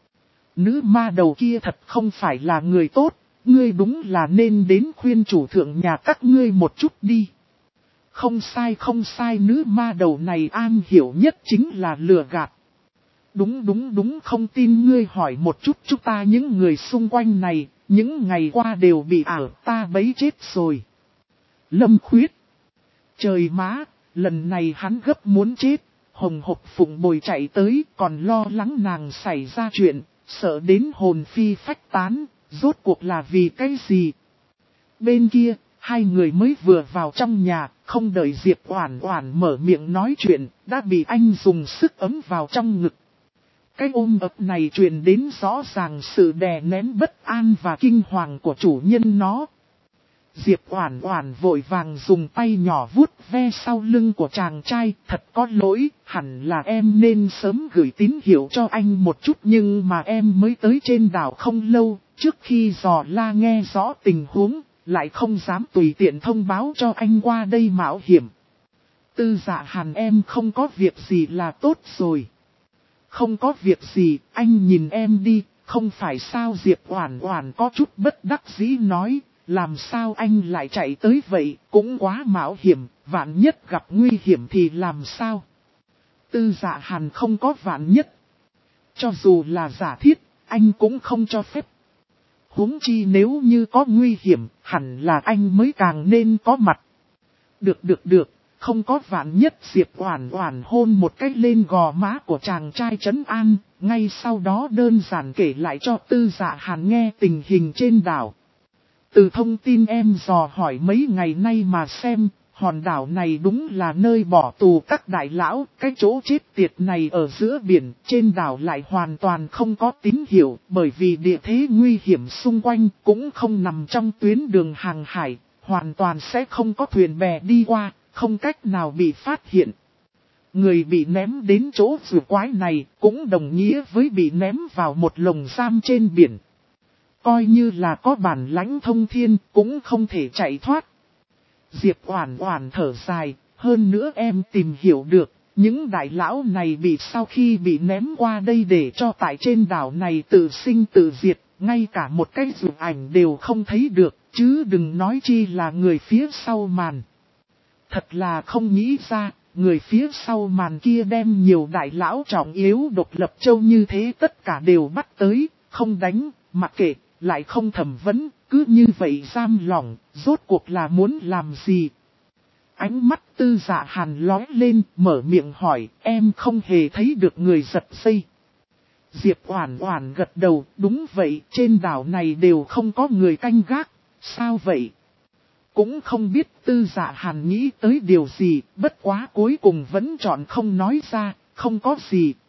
Nữ ma đầu kia thật không phải là người tốt, ngươi đúng là nên đến khuyên chủ thượng nhà các ngươi một chút đi. Không sai, nữ ma đầu này am hiểu nhất chính là lừa gạt. Đúng, không tin ngươi hỏi một chút chúng ta những người xung quanh này, những ngày qua đều bị ảo ta bấy chết rồi. Lâm Khuyết. Trời má, lần này hắn gấp muốn chết, hồng hộc phụng bồi chạy tới còn lo lắng nàng xảy ra chuyện, sợ đến hồn phi phách tán, rốt cuộc là vì cái gì? Bên kia, hai người mới vừa vào trong nhà, không đợi Diệp Oản Oản mở miệng nói chuyện, đã bị anh dùng sức ấm vào trong ngực. Cái ôm ấp này truyền đến rõ ràng sự đè nén bất an và kinh hoàng của chủ nhân nó. Diệp Oản Oản vội vàng dùng tay nhỏ vuốt ve sau lưng của chàng trai, thật có lỗi, hẳn là em nên sớm gửi tín hiệu cho anh một chút nhưng mà em mới tới trên đảo không lâu, trước khi dò la nghe rõ tình huống, lại không dám tùy tiện thông báo cho anh qua đây mạo hiểm. Tư Dạ Hàn em không có việc gì là tốt rồi. Không có việc gì, anh nhìn em đi, không phải sao? Diệp Oản Oản có chút bất đắc dĩ nói, làm sao anh lại chạy tới vậy, cũng quá mạo hiểm, vạn nhất gặp nguy hiểm thì làm sao? Tư Dạ Hàn không có vạn nhất. Cho dù là giả thiết, anh cũng không cho phép. Huống chi nếu như có nguy hiểm, hẳn là anh mới càng nên có mặt. Được, không có vạn nhất. Diệp Oản Oản hôn một cái lên gò má của chàng trai trấn an, ngay sau đó đơn giản kể lại cho Tư Dạ Hàn nghe tình hình trên đảo. Từ thông tin em dò hỏi mấy ngày nay mà xem, hòn đảo này đúng là nơi bỏ tù các đại lão, cái chỗ chết tiệt này ở giữa biển, trên đảo lại hoàn toàn không có tín hiệu, bởi vì địa thế nguy hiểm xung quanh cũng không nằm trong tuyến đường hàng hải, hoàn toàn sẽ không có thuyền bè đi qua, không cách nào bị phát hiện. Người bị ném đến chỗ rùa quái này cũng đồng nghĩa với bị ném vào một lồng giam trên biển. Coi như là có bản lãnh thông thiên cũng không thể chạy thoát. Diệp Oản Oản thở dài, hơn nữa em tìm hiểu được, những đại lão này bị sau khi bị ném qua đây để cho tại trên đảo này tự sinh tự diệt, ngay cả một cái dù ảnh đều không thấy được, chứ đừng nói chi là người phía sau màn. Thật là không nghĩ ra, người phía sau màn kia đem nhiều đại lão trọng yếu độc lập châu như thế tất cả đều bắt tới, không đánh, mặc kệ, lại không thẩm vấn, cứ như vậy giam lỏng, rốt cuộc là muốn làm gì? Ánh mắt Tư Dạ Hàn lóe lên, mở miệng hỏi, em không hề thấy được người giật dây. Diệp Oản Oản gật đầu, đúng vậy, trên đảo này đều không có người canh gác, sao vậy? Cũng không biết Tư Dạ Hàn nghĩ tới điều gì, bất quá cuối cùng vẫn chọn không nói ra, không có gì,